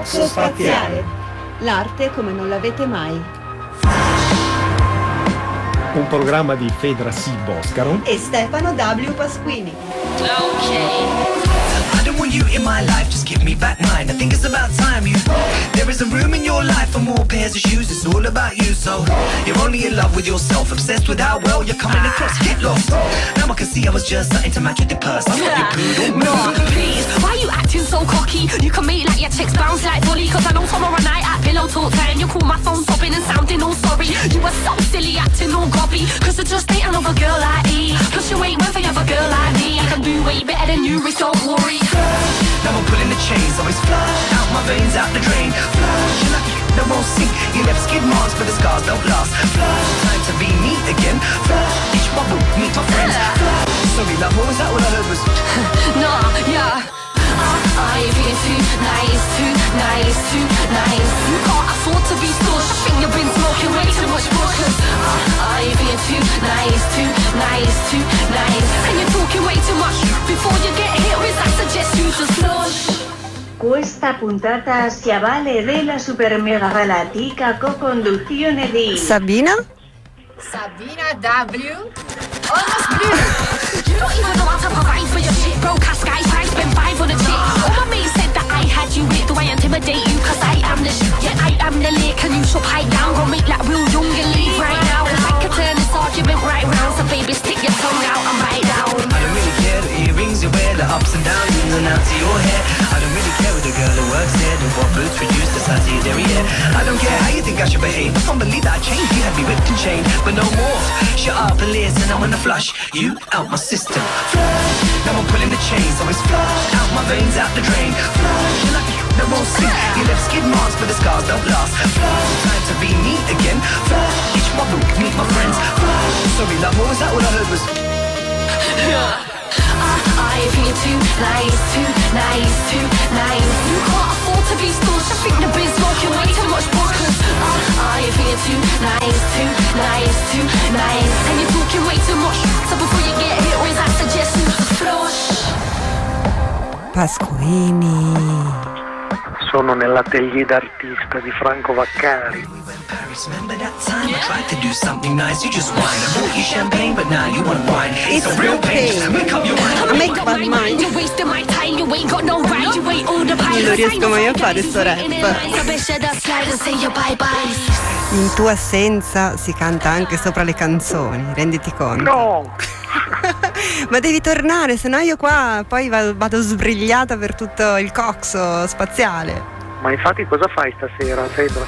Coxo Spaziale. L'arte come non l'avete mai. Un programma di Fedra C. Boscaro e Stefano W. Pasquini. I don't want you in my life, just give me back mine. I think it's about time you. There isn't room in your life for more pairs of shoes. It's all about you, so you're only in love with yourself, obsessed with how well you're coming across. Get lost. Now I can see I was just starting to match with the purse. I'm not your poodle. No, please, why you acting so cocky? You can make like your chicks bounce like volley. Cause I know tomorrow night at pillow talk time you call my phone sobbing and sounding all sorry. You were so silly acting all gobby. Cause there just ain't another girl like me. Plus you ain't one for another girl like me. I can do way better than you, Rich, don't worry. Now I'm pulling the chains, always flush out my veins, out the drain. Flush, you're lucky that won't sink. You left skid marks, but the scars don't last. Flush, time to be me again. Flush, each bubble, meet my friends. Flush, sorry love, what was that? All I heard was nah, yeah. I've been too nice, too nice, too nice. You can't afford to be stush. I think you've been smoking way too much bush. I've been too nice, too nice, too nice. And you're talking way too much. Before you get hit with, I suggest you just flush. Questa puntata si avvale della super mega galatica co-conduzione di Sabina W. Almost blue. You don't even know how to provide for your shit. Broke ass guys, I spent 5 on a chick. All my mates said that I had you with. Do I intimidate you? Cause I am the shit. Yeah, I am the lick. And you should pipe down. Go make like real young and leave right now. Cause I could turn this argument right round. So baby, stick your tongue out and bite down. I don't really care the earrings you wear, the ups and downs, ins and outs of your hair. I don't really care with the girl who works there, and what boots reduce the size of your derriere. I don't care how you think I should behave. I can't believe that I changed. You had me whipped and chained, but no more. Shut up and listen, I wanna flush you out my system. Flush, now I'm pulling the chains, always flush out my veins, out the drain. Flush, you're lucky that won't sink. You left skid marks, but the scars don't last. Flush, time to be me again. Flush, each my book, meet my friends. Flush, sorry love, what was that? All I heard was I feel too nice, too nice, too nice. You can't afford to be stush. I think the biz smoking way too much bush. I feel too nice, too nice, too nice. And you're talking way too much. So before you get hit with, I suggest you flush. Pasquini. Sono nell'atelier d'artista di Franco Vaccari. Remember that time I tried to do something nice? You just whine. I bought you champagne, but now you want wine. It's a real pain. Make up your mind. Make up my mind. You're wasting my time. You ain't got no right. You ain't all the Non lo riesco mai a fare sto rap. In tua assenza si canta anche sopra le canzoni, renditi conto. No! Ma devi tornare, sennò io qua poi vado sbrigliata per tutto il coxo spaziale. Ma infatti cosa fai stasera, Fedra?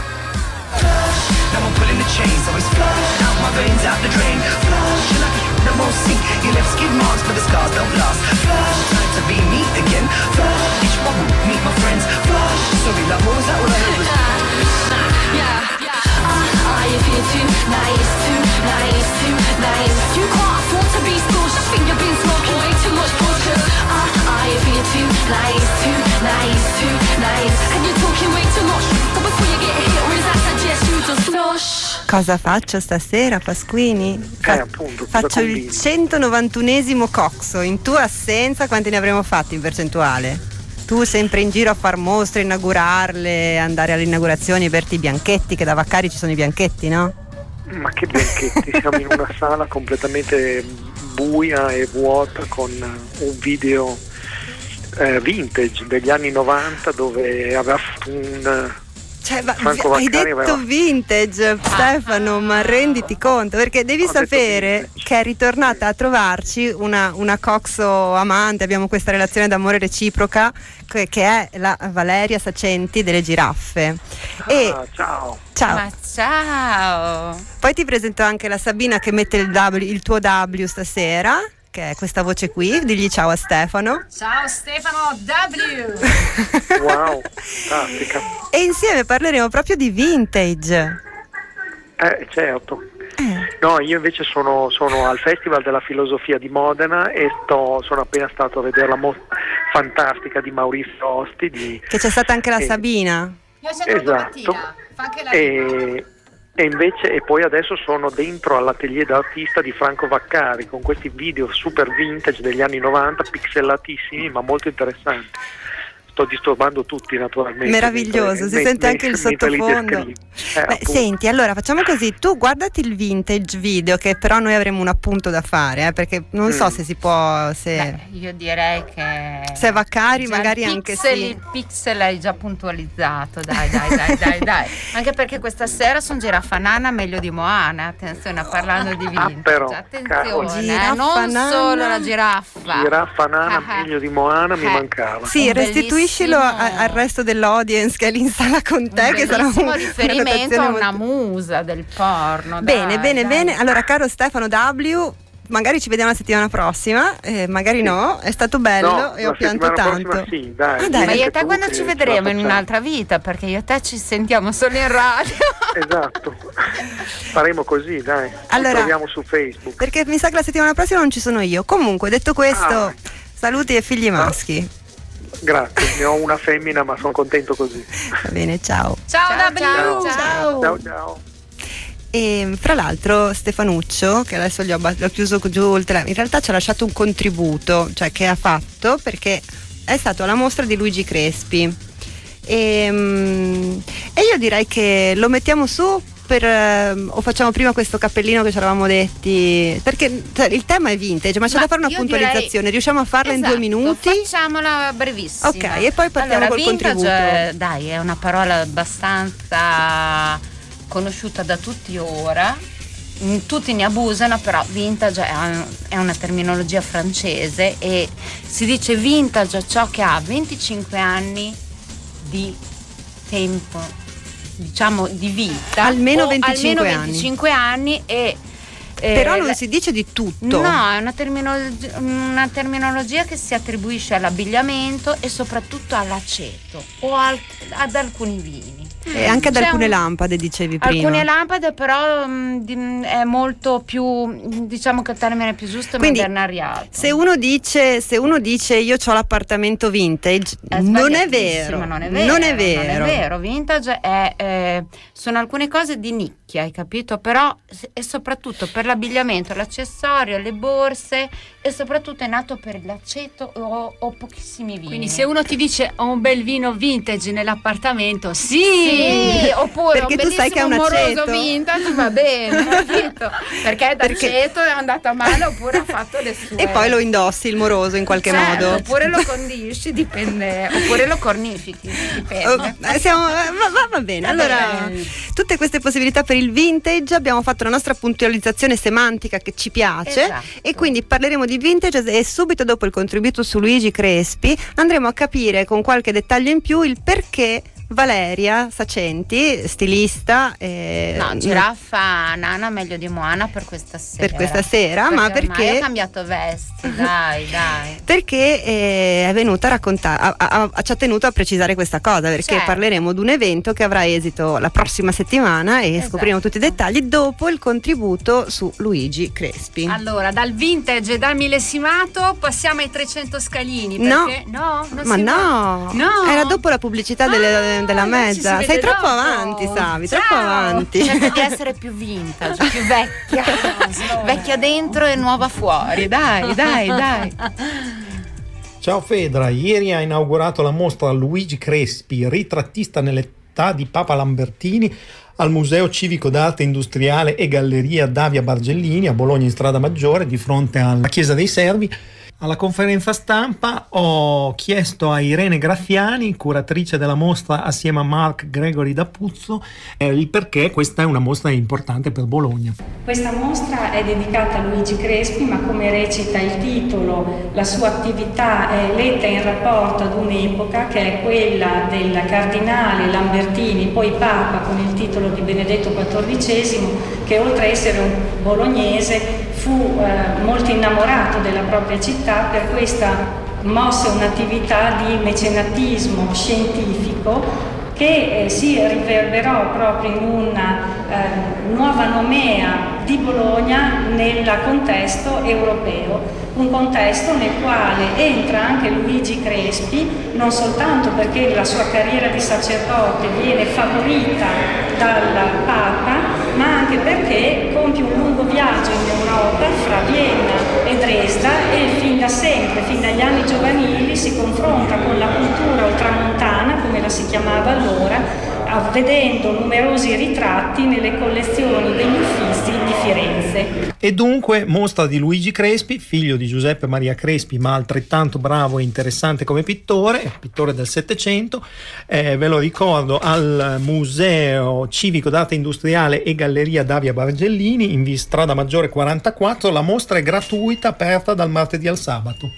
Now I'm pulling the chains, always flush out my veins, out the drain. Flush, you're lucky that won't sink. You left skid marks, but the scars don't last. Flush, time to be me again. Flush, each bubble, meet my friends. Flush, sorry love, what was that? All I heard was Yeah. I feel too nice, too nice, too nice. You can't afford to be stush. I think you've been smoking way too much bush. I feel too nice, too nice, too nice. And you're talking way too much. So before you get hit with, I suggest you just flush. Cosa faccio stasera, Pasquini? Appunto, Faccio il 191esimo coxo. In tua assenza quanti ne avremo fatti in percentuale? Tu sempre in giro a far mostre, inaugurarle, andare alle inaugurazioni, berti i bianchetti, che da Vaccari ci sono i bianchetti, no? Ma che bianchetti, siamo in una sala completamente buia e vuota con un video vintage degli anni 90 dove aveva fatto un... Cioè, Franco hai Vaccari detto aveva... vintage, Stefano, ma renditi conto, perché devi sapere che è ritornata a trovarci una coxo amante. Abbiamo questa relazione d'amore reciproca che è la Valeria Sacenti delle Giraffe. Ciao. Ma ciao. Poi ti presento anche la Sabina che mette il tuo W stasera, che è questa voce qui. Digli ciao a Stefano. Ciao Stefano W. Wow, fantastica. E insieme parleremo proprio di vintage. Certo. No, io invece sono al Festival della Filosofia di Modena e sono appena stato a vedere la mostra fantastica di Maurizio Osti. Che c'è stata anche la Sabina. Io sono domattina. Fa anche la e poi adesso sono dentro all'atelier d'artista di Franco Vaccari con questi video super vintage degli anni 90, pixelatissimi ma molto interessanti. sto disturbando tutti naturalmente. Meraviglioso, si sente anche il sottofondo. Senti, allora facciamo così, tu guardati il vintage video, che però noi avremo un appunto da fare, perché non so se si può, io direi che se Vaccari magari anche il pixel hai già puntualizzato, dai. Anche perché questa sera sono Giraffa Nana meglio di Moana, attenzione, parlando di vintage, però, attenzione, non solo la giraffa Nana meglio di Moana mi mancava. Sì, restituiscilo al resto dell'audience che è lì in sala con te, che sarà un riferimento a una musa del porno. Bene. Allora, caro Stefano W, magari ci vediamo la settimana prossima, magari no, è stato bello e ho pianto tanto. Sì, dai. Ma io e te quando ci vedremo in un'altra vita, perché io e te ci sentiamo solo in radio. Esatto, faremo così, dai. Allora, ci troviamo su Facebook. Perché mi sa che la settimana prossima non ci sono io. Comunque, detto questo, saluti e figli maschi. Grazie, ne ho una femmina, ma sono contento così. Va bene, ciao. Ciao W. Ciao. E fra l'altro Stefanuccio, che adesso l'ho chiuso giù in realtà ci ha lasciato un contributo, cioè che ha fatto, perché è stato alla mostra di Luigi Crespi e io direi che lo mettiamo su o facciamo prima questo cappellino che ci eravamo detti, perché il tema è vintage, ma c'è da fare una puntualizzazione, riusciamo a farla in 2 minuti? Facciamola brevissima. Ok, e poi partiamo col contributo. Dai, è una parola abbastanza conosciuta da tutti ora, tutti ne abusano, però vintage è una terminologia francese e si dice vintage a ciò che ha 25 anni di tempo, diciamo di vita, almeno 25 anni e però non si dice di tutto. No, è una terminologia che si attribuisce all'abbigliamento e soprattutto all'aceto o ad alcuni vini. E anche ad alcune lampade, dicevi prima. Alcune lampade, però è molto più, diciamo che il termine più giusto è modernariato. Se uno dice io ho l'appartamento vintage, non è vero. Non è vero. Vintage sono alcune cose di nicchia, hai capito? Però è soprattutto per l'abbigliamento, l'accessorio, le borse, e soprattutto è nato per l'aceto o pochissimi vini. Quindi se uno ti dice ho un bel vino vintage nell'appartamento, sì, oppure perché un tu sai che è un amoroso aceto vintage, va bene, capito? Perché d'aceto è andata male oppure ha fatto le sue. E poi lo indossi il moroso in qualche modo. Oppure lo condisci, dipende, oppure lo cornifichi, dipende. Va bene. Allora, tutte queste possibilità per il vintage, abbiamo fatto la nostra puntualizzazione semantica che ci piace, esatto. E quindi parleremo di vintage e subito dopo il contributo su Luigi Crespi andremo a capire con qualche dettaglio in più il perché Valeria Sacenti, stilista, Giraffa Nana meglio di Moana per questa sera, ma perché ha cambiato vesti, dai perché è venuta a raccontare, ci ha tenuto a precisare questa cosa, perché parleremo di un evento che avrà esito la prossima settimana e scopriremo tutti i dettagli dopo il contributo su Luigi Crespi. Allora, dal vintage e dal millesimato passiamo ai 300 scalini, perché no, era dopo la pubblicità della mezza. Sei troppo avanti, Savi, troppo avanti. Cerca di essere più vintage, più vecchia. Vecchia dentro e nuova fuori. Dai. Ciao Fedra, ieri ha inaugurato la mostra Luigi Crespi, ritrattista nell'età di Papa Lambertini, al Museo Civico d'Arte Industriale e Galleria Davia Bargellini a Bologna in Strada Maggiore, di fronte alla Chiesa dei Servi. Alla conferenza stampa ho chiesto a Irene Graffiani, curatrice della mostra assieme a Mark Gregory D'Apuzzo, il perché questa è una mostra importante per Bologna. Questa mostra è dedicata a Luigi Crespi, ma come recita il titolo, la sua attività è letta in rapporto ad un'epoca che è quella del cardinale Lambertini, poi Papa, con il titolo di Benedetto XIV, che oltre a essere un bolognese fu molto innamorato della propria città, per questa mosse un'attività di mecenatismo scientifico che si riverberò proprio in una nuova nomea di Bologna nel contesto europeo, un contesto nel quale entra anche Luigi Crespi, non soltanto perché la sua carriera di sacerdote viene favorita dal Papa, ma anche perché compie un lungo viaggio in Europa fra Vienna e Dresda e fin da sempre sempre, fin dagli anni giovanili, si confronta con la cultura ultramontana, come la si chiamava allora, vedendo numerosi ritratti nelle collezioni degli Uffizi di Firenze. E dunque Mostra di Luigi Crespi, figlio di Giuseppe Maria Crespi, ma altrettanto bravo e interessante come pittore del Settecento. Ve lo ricordo, al Museo Civico d'Arte Industriale e Galleria Davia Bargellini, in via Strada Maggiore 44. La mostra è gratuita, aperta dal martedì al sabato.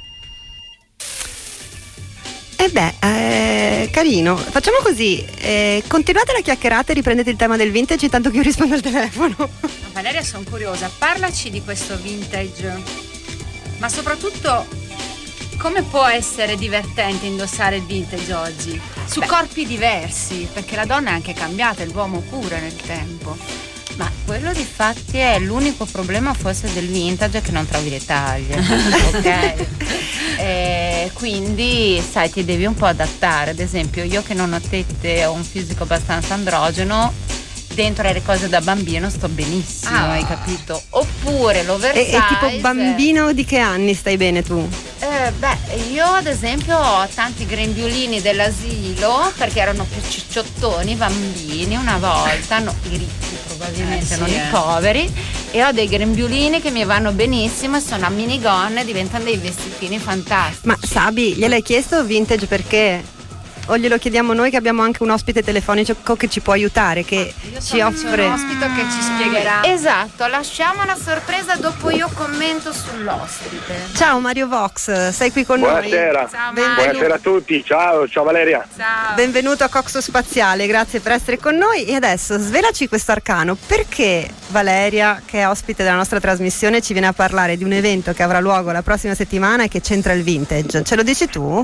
Carino. Facciamo così, continuate la chiacchierata e riprendete il tema del vintage intanto che io rispondo al telefono. Valeria, sono curiosa, parlaci di questo vintage, ma soprattutto come può essere divertente indossare il vintage oggi? Su corpi diversi, perché la donna è anche cambiata, e l'uomo pure nel tempo. Ma quello di fatti è l'unico problema forse del vintage, che non trovi le taglie. Ok? Quindi sai, ti devi un po' adattare. Ad esempio, io che non ho tette, ho un fisico abbastanza androgeno, dentro le cose da bambino sto benissimo, hai capito? Oppure l'oversize. E tipo bambino di che anni stai bene tu? Io ad esempio ho tanti grembiulini dell'asilo, perché erano più cicciottoni, bambini una volta, no, i ricchi probabilmente, non i poveri, e ho dei grembiulini che mi vanno benissimo e sono a minigonne, diventano dei vestitini fantastici. Ma Sabi, gliel'hai chiesto vintage perché? O glielo chiediamo noi, che abbiamo anche un ospite telefonico che ci può aiutare, che ci offre un ospite che ci spiegherà. Esatto, lasciamo una sorpresa, dopo io commento sull'ospite. Ciao Mario Vox, sei qui con Buonasera. noi. Ciao, Buonasera a tutti, ciao Valeria. Ciao. Benvenuto a Coxo Spaziale, grazie per essere con noi. E adesso svelaci questo arcano, perché Valeria, che è ospite della nostra trasmissione, ci viene a parlare di un evento che avrà luogo la prossima settimana e che c'entra il vintage. Ce lo dici tu?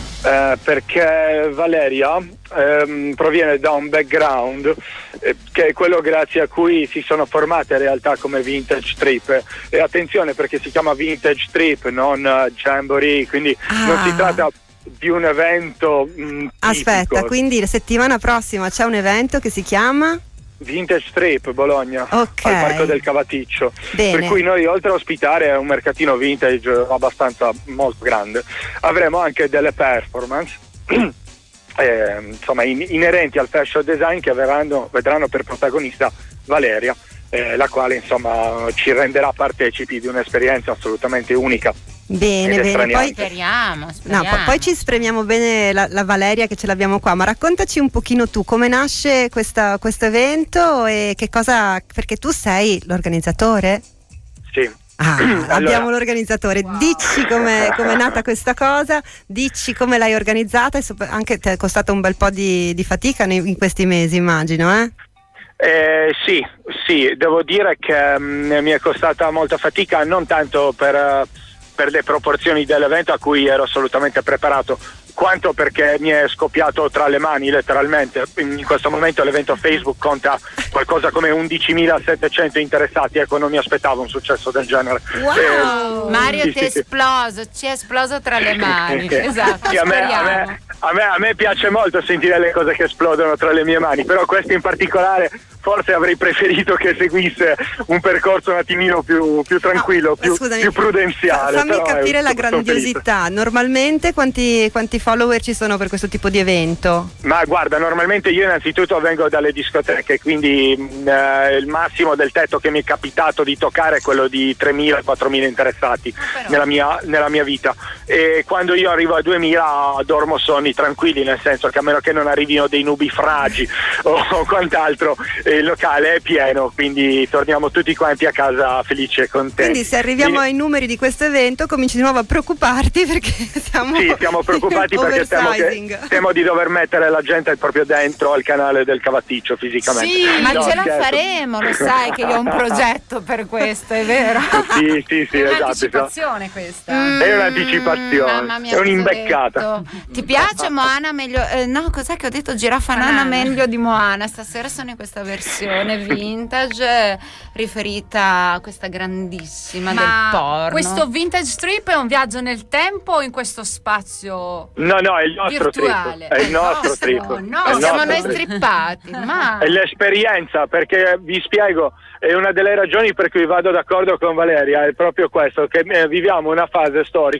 Perché Valeria proviene da un background che è quello grazie a cui si sono formate realtà come Vintage Trip, e attenzione perché si chiama Vintage Trip, non Jamboree, quindi non si tratta di un evento Aspetta, quindi la settimana prossima c'è un evento che si chiama Vintage Trip Bologna, okay, al Parco del Cavaticcio. Bene. Per cui noi, oltre a ospitare un mercatino vintage abbastanza molto grande, avremo anche delle performance insomma inerenti al fashion design, che vedranno per protagonista Valeria, la quale insomma ci renderà partecipi di un'esperienza assolutamente unica. Bene, poi speriamo. No, poi ci spremiamo bene la Valeria, che ce l'abbiamo qua, ma raccontaci un pochino tu come nasce questo evento e che cosa, perché tu sei l'organizzatore? Sì. Abbiamo l'organizzatore. Wow. Dici com'è nata questa cosa, dici come l'hai organizzata, e anche ti è costato un bel po' di fatica in questi mesi, immagino, Sì, devo dire che mi è costata molta fatica, non tanto per le proporzioni dell'evento a cui ero assolutamente preparato, quanto perché mi è scoppiato tra le mani letteralmente. In questo momento l'evento Facebook conta qualcosa come 11.700 interessati, ecco, non mi aspettavo un successo del genere. Wow! Mario ti è esploso, ci è esploso tra le mani. Esatto, sì, a me piace molto sentire le cose che esplodono tra le mie mani, però questo in particolare forse avrei preferito che seguisse un percorso un attimino più tranquillo, più prudenziale. Fammi capire la grandiosità. Normalmente quanti follower ci sono per questo tipo di evento? Ma guarda, normalmente io innanzitutto vengo dalle discoteche, quindi il massimo del tetto che mi è capitato di toccare è quello di 3.000-4.000 interessati nella mia vita, e quando io arrivo a 2.000 dormo sonni tranquilli, nel senso che a meno che non arrivino dei nubifragi o quant'altro, il locale è pieno, quindi torniamo tutti quanti a casa felici e contenti. Quindi se arriviamo ai numeri di questo evento cominci di nuovo a preoccuparti, perché siamo preoccupati perché temo di dover mettere la gente proprio dentro al canale del Cavaticcio fisicamente. Sì, ma ce la faremo, lo sai che io ho un progetto per questo, è vero? Sì, è un'anticipazione questa. È un'anticipazione, è un'imbeccata. Ti piace Moana meglio? No, cos'è che ho detto? Giraffa Nana meglio di Moana. Stasera sono in questa versione vintage riferita a questa grandissima del porno. Questo vintage trip è un viaggio nel tempo o in questo spazio? No, è il nostro virtuale. Trip. È il nostro trip. No, siamo noi strippati. Ma è l'esperienza, perché vi spiego, è una delle ragioni per cui vado d'accordo con Valeria, è proprio questo, che viviamo una fase storica un po'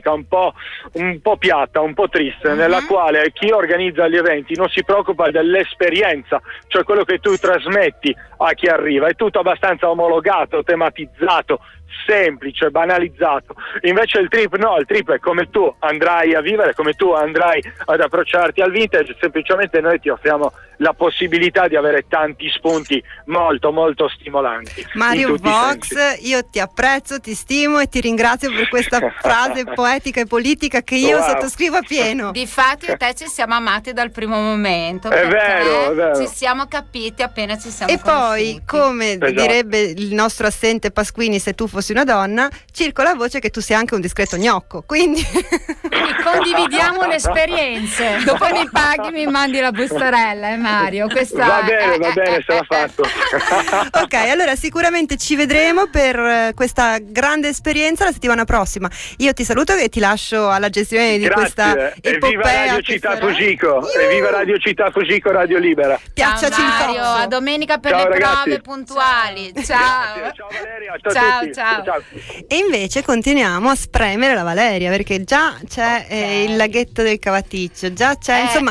un po' piatta, un po' triste, nella quale chi organizza gli eventi non si preoccupa dell'esperienza, cioè quello che tu trasmetti a chi arriva, è tutto abbastanza omologato, tematizzato, semplice, banalizzato. Invece il trip no, il trip è come tu andrai a vivere, come tu andrai ad approcciarti al vintage, semplicemente noi ti offriamo la possibilità di avere tanti spunti molto molto stimolanti. Mario Vox, io ti apprezzo, ti stimo e ti ringrazio per questa frase poetica e politica che io sottoscrivo a pieno. Difatti e te ci siamo amati dal primo momento, è vero. Ci siamo capiti appena ci siamo e conosciuti. Poi, come direbbe il nostro assente Pasquini, se tu fossi una donna, circola la voce che tu sia anche un discreto gnocco, quindi condividiamo le esperienze. Dopo mi paghi, mi mandi la bustarella, Mario. Va bene, sarà fatto. Ok, allora sicuramente ci vedremo per questa grande esperienza la settimana prossima. Io ti saluto e ti lascio alla gestione di questa epopea. E viva Radio Città Fugico, e viva Radio Città Fugico, Radio Libera. Ciao Mario, a domenica per le prove puntuali. Ciao. Ciao Valeria, ciao. E invece continuiamo a spremere la Valeria, perché già c'è il laghetto del Cavaticcio, già c'è, insomma,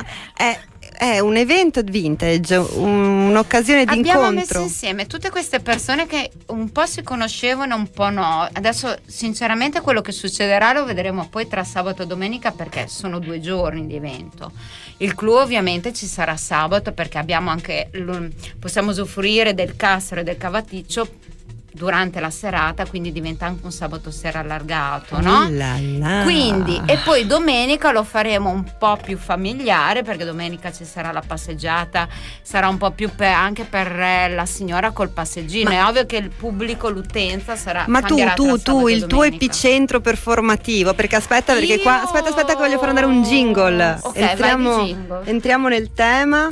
è un evento vintage, un'occasione di incontro. Abbiamo messo insieme tutte queste persone che un po' si conoscevano, un po' no. Adesso sinceramente quello che succederà lo vedremo poi tra sabato e domenica, perché sono 2 giorni di evento. Il clou ovviamente ci sarà sabato, perché abbiamo anche possiamo usufruire del Castro e del Cavaticcio durante la serata, quindi diventa anche un sabato sera allargato, no? Quindi, e poi domenica lo faremo un po' più familiare, perché domenica ci sarà la passeggiata, sarà un po' più anche per la signora col passeggino. È ovvio che il pubblico, l'utenza sarà. Ma tu il tuo epicentro performativo, perché aspetta che voglio far andare un jingle. Ok, entriamo nel tema.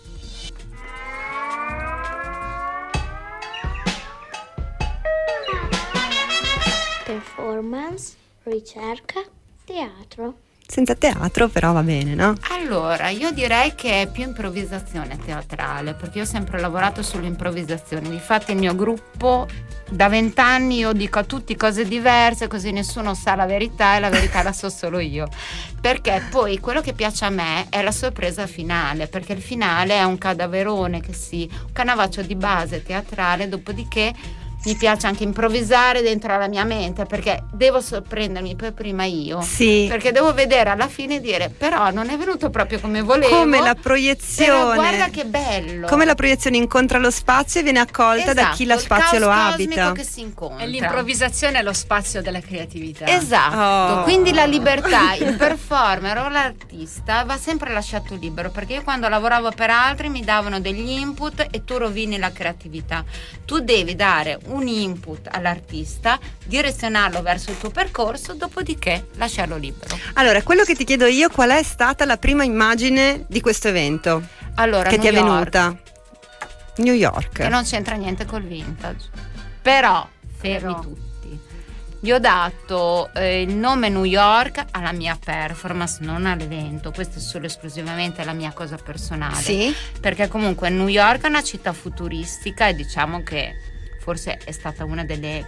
Performance, ricerca, teatro. Senza teatro però va bene, no? Allora, io direi che è più improvvisazione teatrale, perché io ho sempre lavorato sull'improvvisazione. Difatti il mio gruppo da 20 anni io dico a tutti cose diverse, così nessuno sa la verità e la verità la so solo io. Perché poi quello che piace a me è la sorpresa finale, perché il finale è un cadaverone un canavaccio di base teatrale, dopodiché mi piace anche improvvisare dentro la mia mente, perché devo sorprendermi per prima io, perché devo vedere alla fine e dire però non è venuto proprio come volevo, come la proiezione, però guarda che bello, come la proiezione incontra lo spazio e viene accolta da chi lo spazio lo abita, che si incontra. E l'improvvisazione è lo spazio della creatività, quindi la libertà, il performer o l'artista va sempre lasciato libero, perché io quando lavoravo per altri mi davano degli input e tu rovini la creatività. Tu devi dare un input all'artista, direzionarlo verso il tuo percorso, dopodiché lasciarlo libero. Allora, quello che ti chiedo io, qual è stata la prima immagine di questo evento? Allora, che ti è venuta? New York. Che non c'entra niente col vintage. Però, fermi tutti. Gli ho dato il nome New York alla mia performance, non all'evento. Questa è solo esclusivamente la mia cosa personale. Sì. Perché comunque New York è una città futuristica e diciamo che forse è stata una delle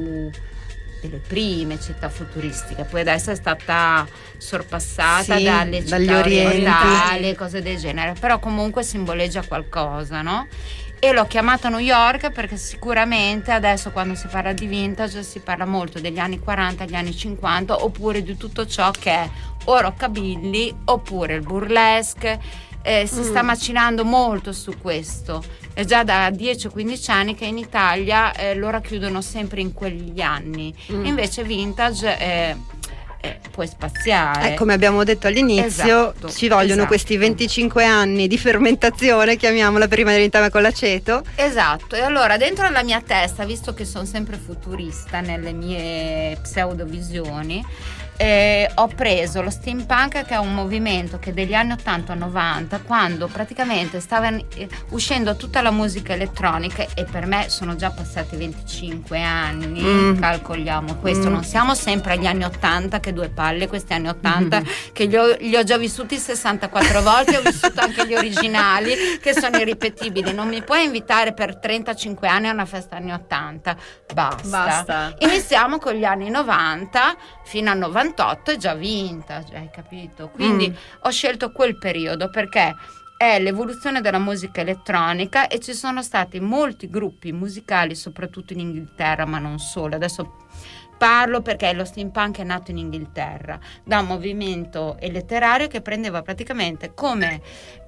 prime città futuristiche, poi adesso è stata sorpassata dalle città orientali, cose del genere, però comunque simboleggia qualcosa, no? E l'ho chiamata New York perché sicuramente adesso quando si parla di vintage si parla molto degli anni 40, gli anni 50, oppure di tutto ciò che è o rockabilly oppure il burlesque. Si sta macinando molto su questo. È già da 10-15 anni che in Italia lo racchiudono sempre in quegli anni. Invece vintage puoi spaziare. Come abbiamo detto all'inizio, ci vogliono questi 25 anni di fermentazione, chiamiamola, prima dell'intame con l'aceto. Esatto, e allora dentro la mia testa, visto che sono sempre futurista nelle mie pseudovisioni, ho preso lo steampunk, che è un movimento che degli anni 80 90, quando praticamente stava uscendo tutta la musica elettronica, e per me sono già passati 25 anni, calcoliamo questo, non siamo sempre agli anni 80, che due palle questi anni 80, che li ho già vissuti 64 volte, ho vissuto anche gli originali che sono irripetibili. Non mi puoi invitare per 35 anni a una festa anni 80, basta. Iniziamo con gli anni 90 fino al 91, 98 è già vintage, hai capito? Quindi ho scelto quel periodo perché è l'evoluzione della musica elettronica e ci sono stati molti gruppi musicali, soprattutto in Inghilterra, ma non solo. Adesso parlo perché lo steampunk è nato in Inghilterra da un movimento letterario che prendeva praticamente come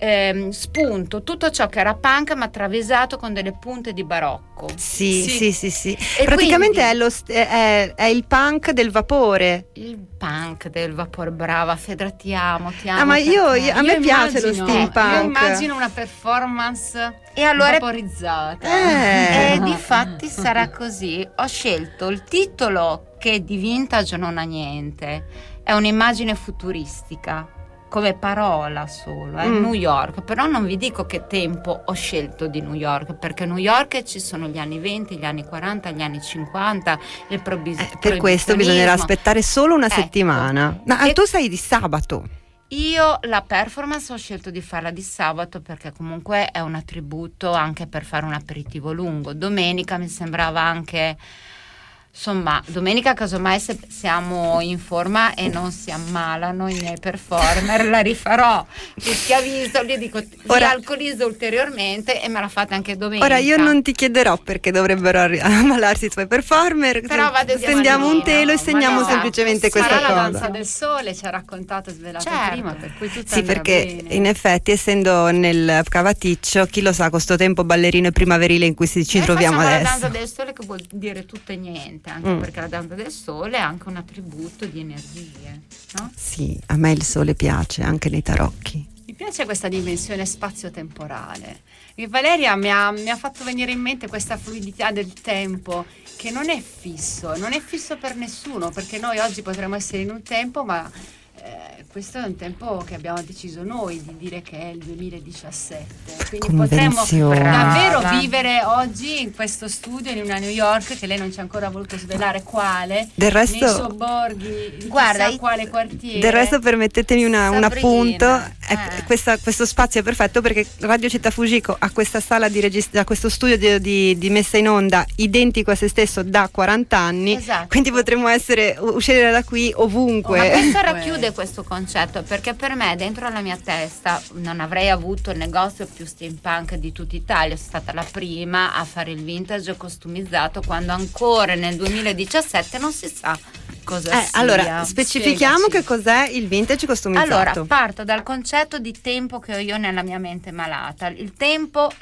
spunto tutto ciò che era punk, ma travisato con delle punte di barocco. Sì. E praticamente quindi, è il punk del vapore. il punk del vapore, brava Fedra, ti amo. Ma a me piace lo steampunk. Io immagino una performance E allora vaporizzata. E difatti sarà così. Ho scelto il titolo che di vintage non ha niente, è un'immagine futuristica come parola solo, New York. Però non vi dico che tempo ho scelto di New York, perché New York ci sono gli anni 20, gli anni 40, gli anni 50, il per questo bisognerà aspettare solo una settimana. Ma tu sei di sabato. Io la performance ho scelto di farla di sabato perché comunque è un attributo anche per fare un aperitivo lungo. Domenica mi sembrava anche, insomma, domenica casomai se siamo in forma e non si ammalano i miei performer la rifarò. Chi ha visto, gli dico, vi alcolizzo ulteriormente e me la fate anche domenica. Ora io non ti chiederò perché dovrebbero ammalarsi i tuoi performer, però stendiamo un telo e segniamo semplicemente questa cosa. cosa. La danza del sole ci ha raccontato, svelato prima, per cui tutto sì, perché in effetti essendo nel cavaticcio, chi lo sa, con sto tempo ballerino e primaverile in cui ci troviamo adesso. La danza del sole che vuol dire tutto e niente, anche perché la danza del sole è anche un attributo di energie, no? Sì, a me il sole piace anche nei tarocchi. Mi piace questa dimensione spazio-temporale. E Valeria mi ha fatto venire in mente questa fluidità del tempo che non è fisso per nessuno, perché noi oggi potremmo essere in un tempo, ma questo è un tempo che abbiamo deciso noi di dire che è il 2017, quindi potremmo davvero vivere oggi in questo studio in una New York che lei non ci ha ancora voluto svelare quale, del resto, nei sobborghi, guarda, quale quartiere. Del resto permettetemi un appunto, questo spazio è perfetto perché Radio Città Fujiko ha questa sala ha questo studio di messa in onda identico a se stesso da 40 anni, esatto. Quindi potremmo uscire da qui ovunque. Ma questo racchiude questo concetto, perché per me dentro la mia testa non avrei avuto il negozio più steampunk di tutta Italia, sono stata la prima a fare il vintage customizzato quando ancora nel 2017 non si sa cosa sia. Allora specifichiamo che cos'è il vintage customizzato. Allora parto dal concetto di tempo che ho io nella mia mente malata. Il tempo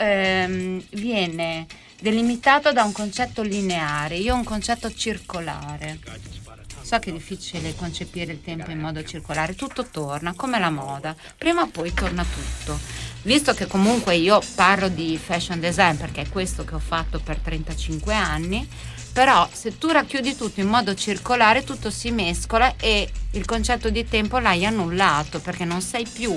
viene delimitato da un concetto lineare, io ho un concetto circolare. So che è difficile concepire il tempo in modo circolare, tutto torna, come la moda, prima o poi torna tutto. Visto che comunque io parlo di fashion design perché è questo che ho fatto per 35 anni, però se tu racchiudi tutto in modo circolare tutto si mescola e il concetto di tempo l'hai annullato, perché non sai più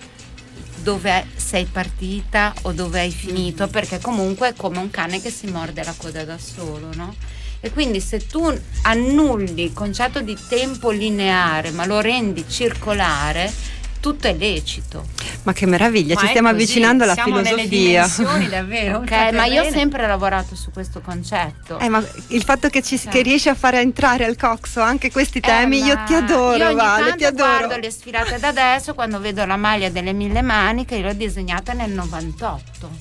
dove sei partita o dove hai finito, perché comunque è come un cane che si morde la coda da solo, no? E quindi se tu annulli il concetto di tempo lineare ma lo rendi circolare, tutto è lecito. Ma che meraviglia, ci stiamo avvicinando alla filosofia. Nelle dimensioni davvero. Ok, ma io ho sempre lavorato su questo concetto. Ma il fatto che riesci a fare entrare al coxo anche questi temi, io ti adoro, io ogni Vale, ti adoro. Guardo le sfilate da adesso, quando vedo la maglia delle 1000 maniche, io l'ho disegnata nel 98,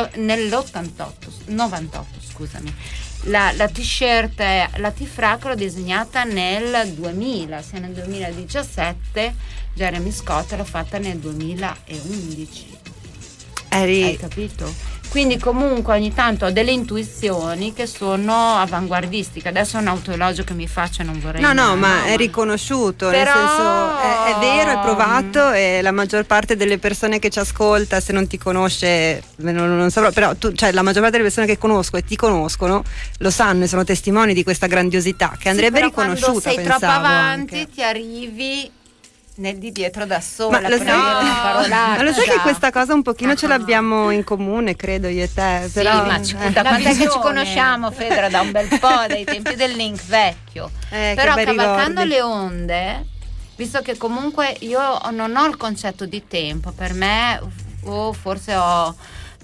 nell'98, scusami. La t-shirt, la T-Frac l'ho disegnata nel 2000, sia nel 2017, Jeremy Scott l'ho fatta nel 2011. Hai capito? Quindi comunque ogni tanto ho delle intuizioni che sono avanguardistiche. Adesso è un autoelogio che mi faccio e non vorrei. No, ma è riconosciuto, però... nel senso è vero, è provato e la maggior parte delle persone che ci ascolta, se non ti conosce, non saprò, però la maggior parte delle persone che conosco e ti conoscono lo sanno e sono testimoni di questa grandiosità che andrebbe riconosciuta. Quando sei troppo avanti anche. Ti arrivi di dietro da sola, ma lo sai che questa cosa un pochino ce l'abbiamo in comune, credo, io e te, però ma da quando è che ci conosciamo, Fedra? Da un bel po', dai tempi del link vecchio, però cavalcando le onde, visto che comunque io non ho il concetto di tempo, per me forse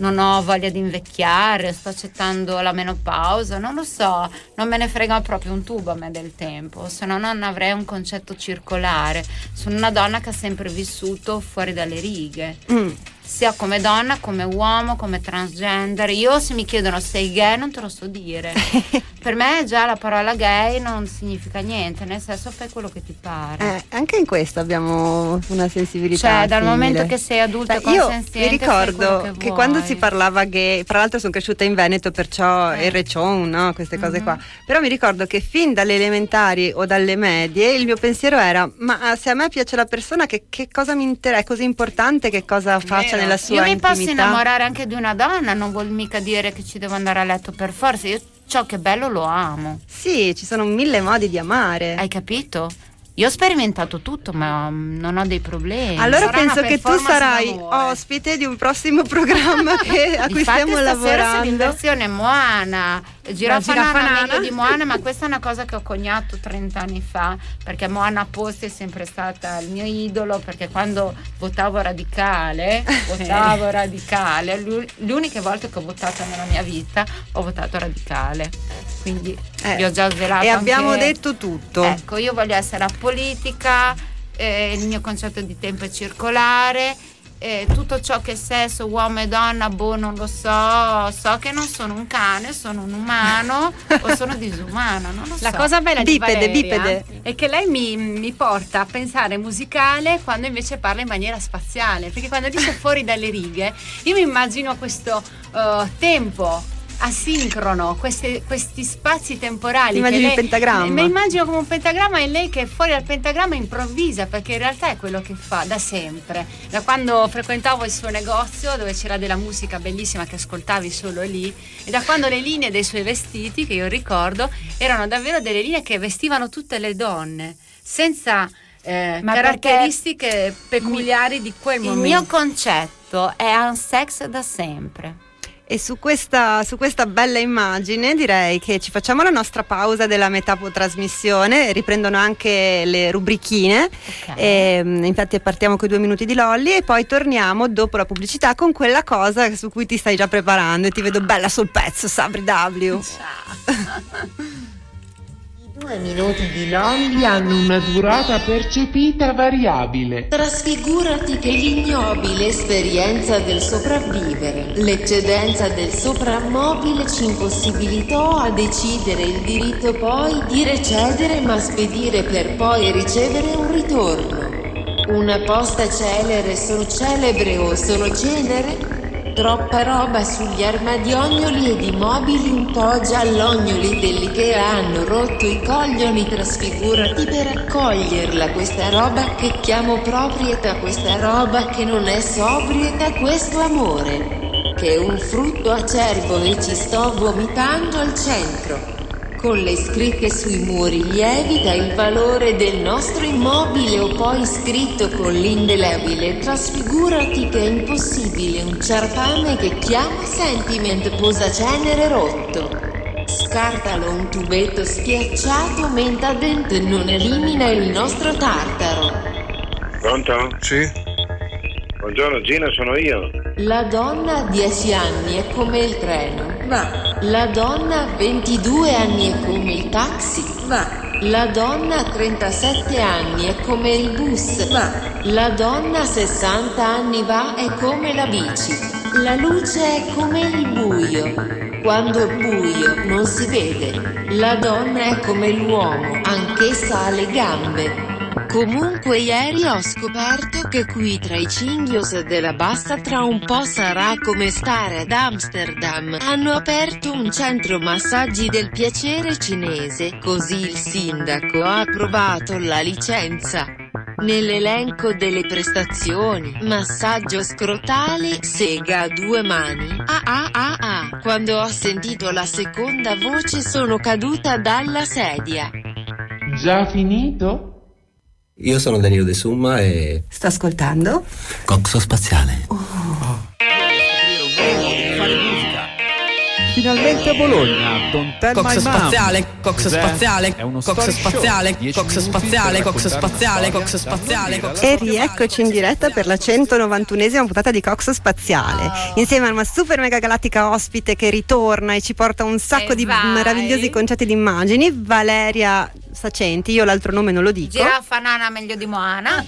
non ho voglia di invecchiare, sto accettando la menopausa, non lo so, non me ne frega proprio un tubo a me del tempo, se no non avrei un concetto circolare. Sono una donna che ha sempre vissuto fuori dalle righe, sia come donna, come uomo, come transgender. Io, se mi chiedono sei gay, non te lo so dire. Per me già la parola gay non significa niente, nel senso fai quello che ti pare. Anche in questo abbiamo una sensibilità cioè dal simile. momento che sei adulta e consenziente, io mi ricordo che vuoi. quando si parlava gay, tra l'altro sono cresciuta in Veneto, perciò il recion, no? Queste cose qua, però mi ricordo che fin dalle elementari o dalle medie il mio pensiero era: ma se a me piace la persona, che cosa mi interessa, è così importante che cosa faccia nella sua io mi intimità. posso innamorare anche di una donna, non vuol mica dire che ci devo andare a letto per forza. Io ciò che è bello lo amo. Sì, ci sono 1000 modi di amare. Hai capito? Io ho sperimentato tutto, ma non ho dei problemi. Allora Sarà penso una che tu performance sarai d'amore. ospite di un prossimo programma a cui stiamo lavorando. In versione Moana, Giraffa Giraffa Nana Nana. meglio di Moana, ma questa è una cosa che ho coniato 30 anni fa, perché Moana Post è sempre stata il mio idolo, perché quando votavo radicale, le uniche volte che ho votato nella mia vita ho votato radicale, quindi vi ho già svelato e abbiamo anche... detto tutto. Ecco, io voglio essere apolitica, il mio concetto di tempo è circolare, tutto ciò che è sesso, uomo e donna, non lo so che non sono un cane, sono un umano o sono disumana, non lo so. La cosa bella di Valeria bipede. è che lei mi porta a pensare musicale quando invece parla in maniera spaziale, perché quando dice fuori dalle righe io mi immagino questo tempo asincrono, questi spazi temporali. Immagini il pentagramma? Mi immagino come un pentagramma, e lei che fuori dal pentagramma improvvisa, perché in realtà è quello che fa da sempre, da quando frequentavo il suo negozio dove c'era della musica bellissima che ascoltavi solo lì, e da quando le linee dei suoi vestiti, che io ricordo, erano davvero delle linee che vestivano tutte le donne senza caratteristiche peculiari di quel momento. Il mio concetto è un sex da sempre. E su questa bella immagine direi che ci facciamo la nostra pausa della metà trasmissione, riprendono anche le rubrichine, infatti partiamo con i 2 minuti di Lolli e poi torniamo dopo la pubblicità con quella cosa su cui ti stai già preparando, e ti vedo bella sul pezzo, Sabri W. 2 minuti di Lolli hanno una durata percepita variabile. Trasfigurati che l'ignobile esperienza del sopravvivere, l'eccedenza del soprammobile ci impossibilitò a decidere il diritto poi di recedere, ma spedire per poi ricevere un ritorno. Una posta celere, sono celebre o sono cenere? Troppa roba sugli armadiognoli ed i mobili un po' giallognoli dell'Ikea hanno rotto i coglioni. Trasfigurati per accoglierla questa roba che chiamo proprietà, questa roba che non è sobrietà, questo amore che è un frutto acerbo e ci sto vomitando al centro. Con le scritte sui muri lievita il valore del nostro immobile, o poi scritto con l'indelebile. Trasfigurati che è impossibile un ciarpame che chiamo sentiment posacenere rotto. Scartalo un tubetto schiacciato, mentadent non elimina il nostro tartaro. Pronto? Sì. Buongiorno Gina, sono io. La donna a 10 anni è come il treno, va. La donna a 22 anni è come il taxi, va. La donna a 37 anni è come il bus, va. La donna a 60 anni va è come la bici. La luce è come il buio. Quando è buio non si vede. La donna è come l'uomo, anch'essa ha le gambe. Comunque ieri ho scoperto che qui tra i cinghios della Bassa tra un po' sarà come stare ad Amsterdam. Hanno aperto un centro massaggi del piacere cinese, così il sindaco ha approvato la licenza. Nell'elenco delle prestazioni, massaggio scrotale, sega a 2 mani. Quando ho sentito la seconda voce sono caduta dalla sedia. Già finito? Io sono Danilo De Summa e sto ascoltando Coxo Spaziale. Fare musica. Finalmente a Bologna, Don't Tell Cox My Mom. spaziale, Cox Cos'è? spaziale, È uno Cox story spaziale, show. Cox 10 spaziale, minuti Cox per spaziale, raccontare Cox spaziale, Cox E rieccoci in diretta per la 191esima puntata di Cox Spaziale, insieme a una super mega galattica ospite che ritorna e ci porta un sacco di meravigliosi concetti di immagini, Valeria Sacenti, io l'altro nome non lo dico. Giraffa nana meglio di Moana.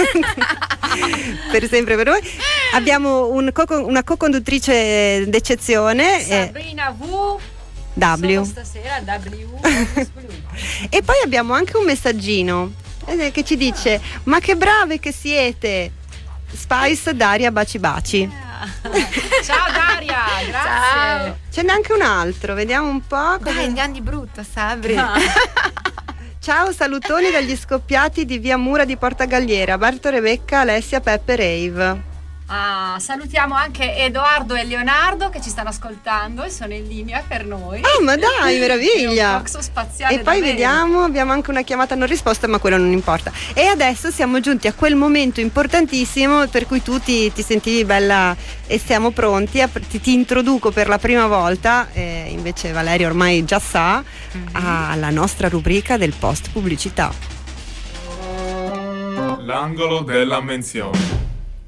Per sempre per voi. Abbiamo una co-conduttrice d'eccezione, Sabrina W. W. Stasera W. E poi abbiamo anche un messaggino che ci dice: ma che brave che siete, Spice Daria Baci Baci. Ciao Daria, grazie. Ciao. Ce n'è anche un altro, vediamo un po'. Dai, andiamo di brutto, Sabri. Ciao, salutoni dagli scoppiati di via Mura di Porta Galliera, Barto, Rebecca, Alessia, Peppe, Rave. Salutiamo anche Edoardo e Leonardo che ci stanno ascoltando e sono in linea per noi. Ah, ma dai, meraviglia! È un Cox spaziale. E poi vediamo, abbiamo anche una chiamata non risposta, ma quello non importa. E adesso siamo giunti a quel momento importantissimo per cui tu ti sentivi bella e siamo pronti. Ti introduco per la prima volta, invece Valeria ormai già sa, alla nostra rubrica del post pubblicità. L'angolo della menzione.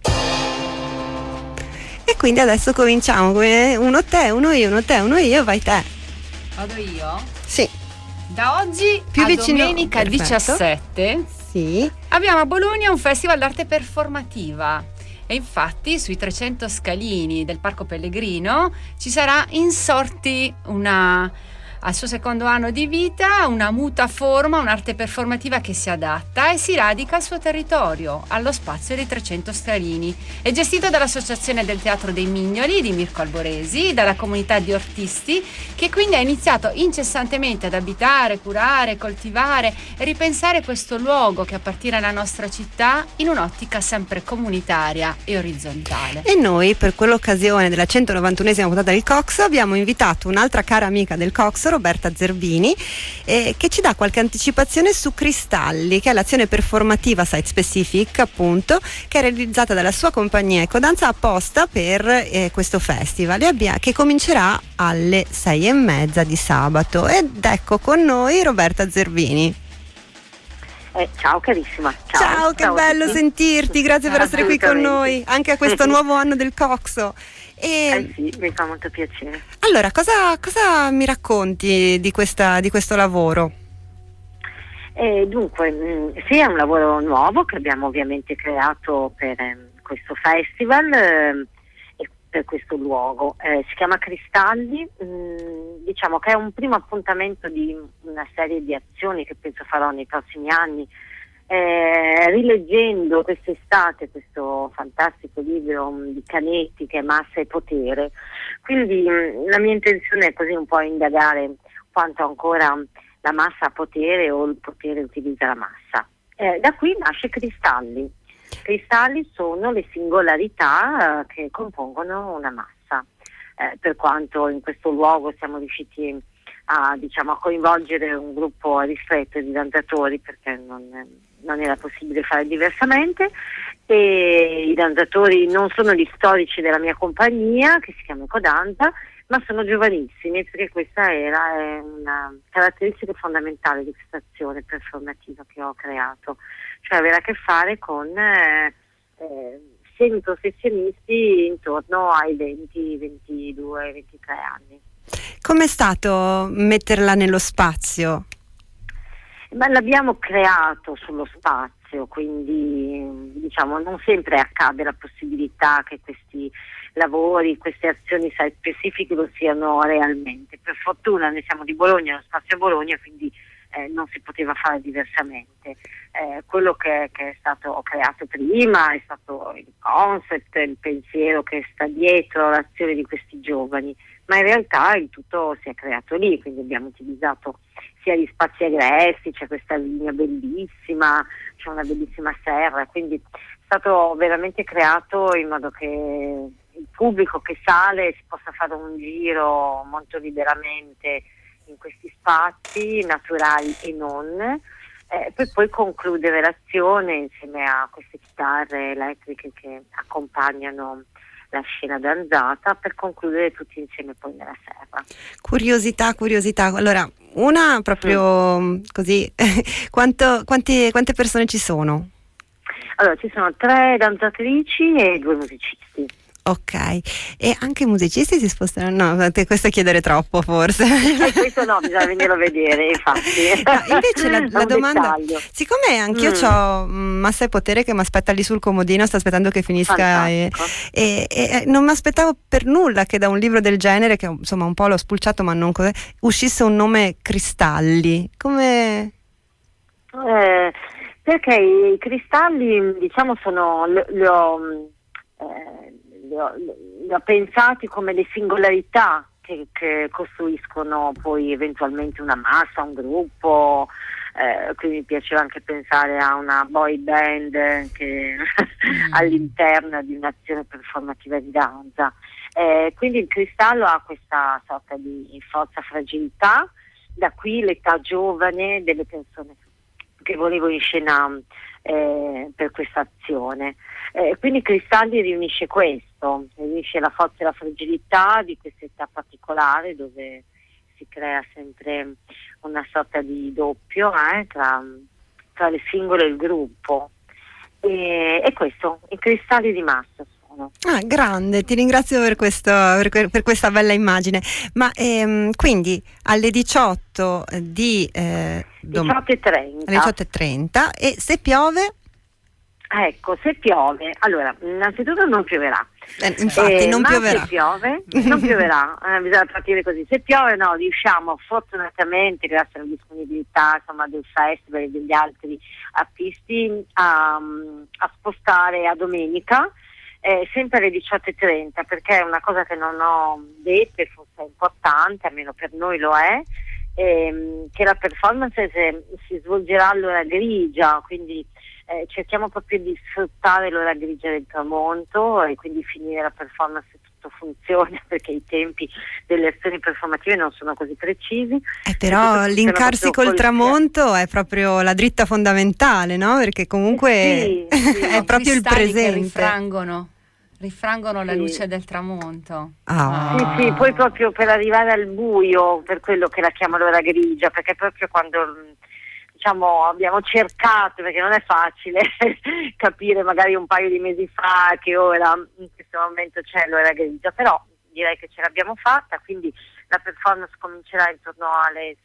E quindi adesso cominciamo, uno te, uno io, uno te, uno io, vai te. Vado io? Sì. Da oggi Più a vicino, domenica perfetto. 17 sì. Abbiamo a Bologna un festival d'arte performativa e infatti sui 300 scalini del Parco Pellegrino ci sarà Insorti, al suo secondo anno di vita, una muta forma, un'arte performativa che si adatta e si radica al suo territorio, allo spazio dei 300 scalini. È gestito dall'Associazione del Teatro dei Mignoli di Mirko Alboresi, dalla comunità di artisti che quindi ha iniziato incessantemente ad abitare, curare, coltivare e ripensare questo luogo che appartiene alla nostra città in un'ottica sempre comunitaria e orizzontale. E noi per quell'occasione della 191esima puntata del Cox abbiamo invitato un'altra cara amica del Cox, Roberta Zerbini, che ci dà qualche anticipazione su Cristalli, che è l'azione performativa site specific, appunto, che è realizzata dalla sua compagnia Ecodanza apposta per questo festival che comincerà alle 6:30 di sabato. Ed ecco con noi Roberta Zerbini. Ciao carissima. Ciao, che bello sentirti, grazie per essere qui con noi anche a questo nuovo anno del Coxo. Sì, mi fa molto piacere. Allora, cosa mi racconti di questo lavoro? Dunque, sì, è un lavoro nuovo che abbiamo ovviamente creato per questo festival e per questo luogo. Si chiama Cristalli, diciamo che è un primo appuntamento di una serie di azioni che penso farò nei prossimi anni. Rileggendo quest'estate questo fantastico libro di Canetti che è Massa e Potere, quindi la mia intenzione è così un po' indagare quanto ancora la massa ha potere o il potere utilizza la massa. Da qui nasce Cristalli. Cristalli sono le singolarità che compongono una massa, per quanto in questo luogo siamo riusciti a coinvolgere un gruppo ristretto di danzatori perché non era possibile fare diversamente, e i danzatori non sono gli storici della mia compagnia che si chiama Ecodanza, ma sono giovanissimi, perché questa è una caratteristica fondamentale di questa azione performativa che ho creato, cioè avere a che fare con semiprofessionisti intorno ai 20, 22, 23 anni. Com'è stato metterla nello spazio? Ma l'abbiamo creato sullo spazio, quindi non sempre accade la possibilità che questi lavori, queste azioni site specifiche lo siano realmente. Per fortuna noi siamo di Bologna, lo spazio è Bologna, quindi non si poteva fare diversamente. Quello che è stato creato prima è stato il concept, il pensiero che sta dietro l'azione di questi giovani, ma in realtà il tutto si è creato lì, quindi abbiamo utilizzato sia gli spazi agressi, c'è questa linea bellissima, c'è una bellissima serra, quindi è stato veramente creato in modo che il pubblico che sale si possa fare un giro molto liberamente in questi spazi naturali e non, per poi concludere l'azione insieme a queste chitarre elettriche che accompagnano la scena danzata per concludere tutti insieme poi nella serra. Curiosità. Allora, una proprio così, quante persone ci sono? Allora, ci sono 3 danzatrici e 2 musicisti. Ok, e anche i musicisti si spostano? No, questo è chiedere troppo forse. Questo no, bisogna venirlo a vedere, infatti. No, invece la domanda, siccome anch'io ho Massa e Potere che mi aspetta lì sul comodino, sto aspettando che finisca e non mi aspettavo per nulla che da un libro del genere, che insomma un po' l'ho spulciato ma non cos'è, uscisse un nome Cristalli. Come? Perché i cristalli, diciamo, sono li ho pensati come le singolarità che costruiscono poi eventualmente una massa, un gruppo, quindi mi piaceva anche pensare a una boy band che all'interno di un'azione performativa di danza. Quindi il cristallo ha questa sorta di forza fragilità, da qui l'età giovane delle persone che volevo in scena per questa azione. Quindi Cristalli riunisce questo, riunisce la forza e la fragilità di questa età particolare dove si crea sempre una sorta di doppio tra le singole e il gruppo. E questo, i cristalli di massa. Grande, ti ringrazio per questa bella immagine. Ma quindi alle 18 di 18:30. Alle 18:30, e se piove? Ecco, se piove, allora innanzitutto non pioverà. Infatti non pioverà. Se piove, non pioverà, bisogna partire così. Se piove riusciamo fortunatamente, grazie alla disponibilità del festival e degli altri artisti, a spostare a domenica, sempre alle 18:30, perché è una cosa che non ho detto e forse è importante, almeno per noi lo è, che la performance si svolgerà all'ora grigia, quindi cerchiamo proprio di sfruttare l'ora grigia del tramonto e quindi finire la performance se tutto funziona, perché i tempi delle azioni performative non sono così precisi. Però l'incarsi col tramonto è proprio la dritta fondamentale, no? Perché comunque è proprio il presente. Che rifrangono la luce del tramonto. Sì, poi proprio per arrivare al buio, per quello che la chiamo l'ora grigia, perché proprio quando abbiamo cercato, perché non è facile capire magari un paio di mesi fa che ora in questo momento c'è l'ora grigia, però direi che ce l'abbiamo fatta, quindi la performance comincerà intorno alle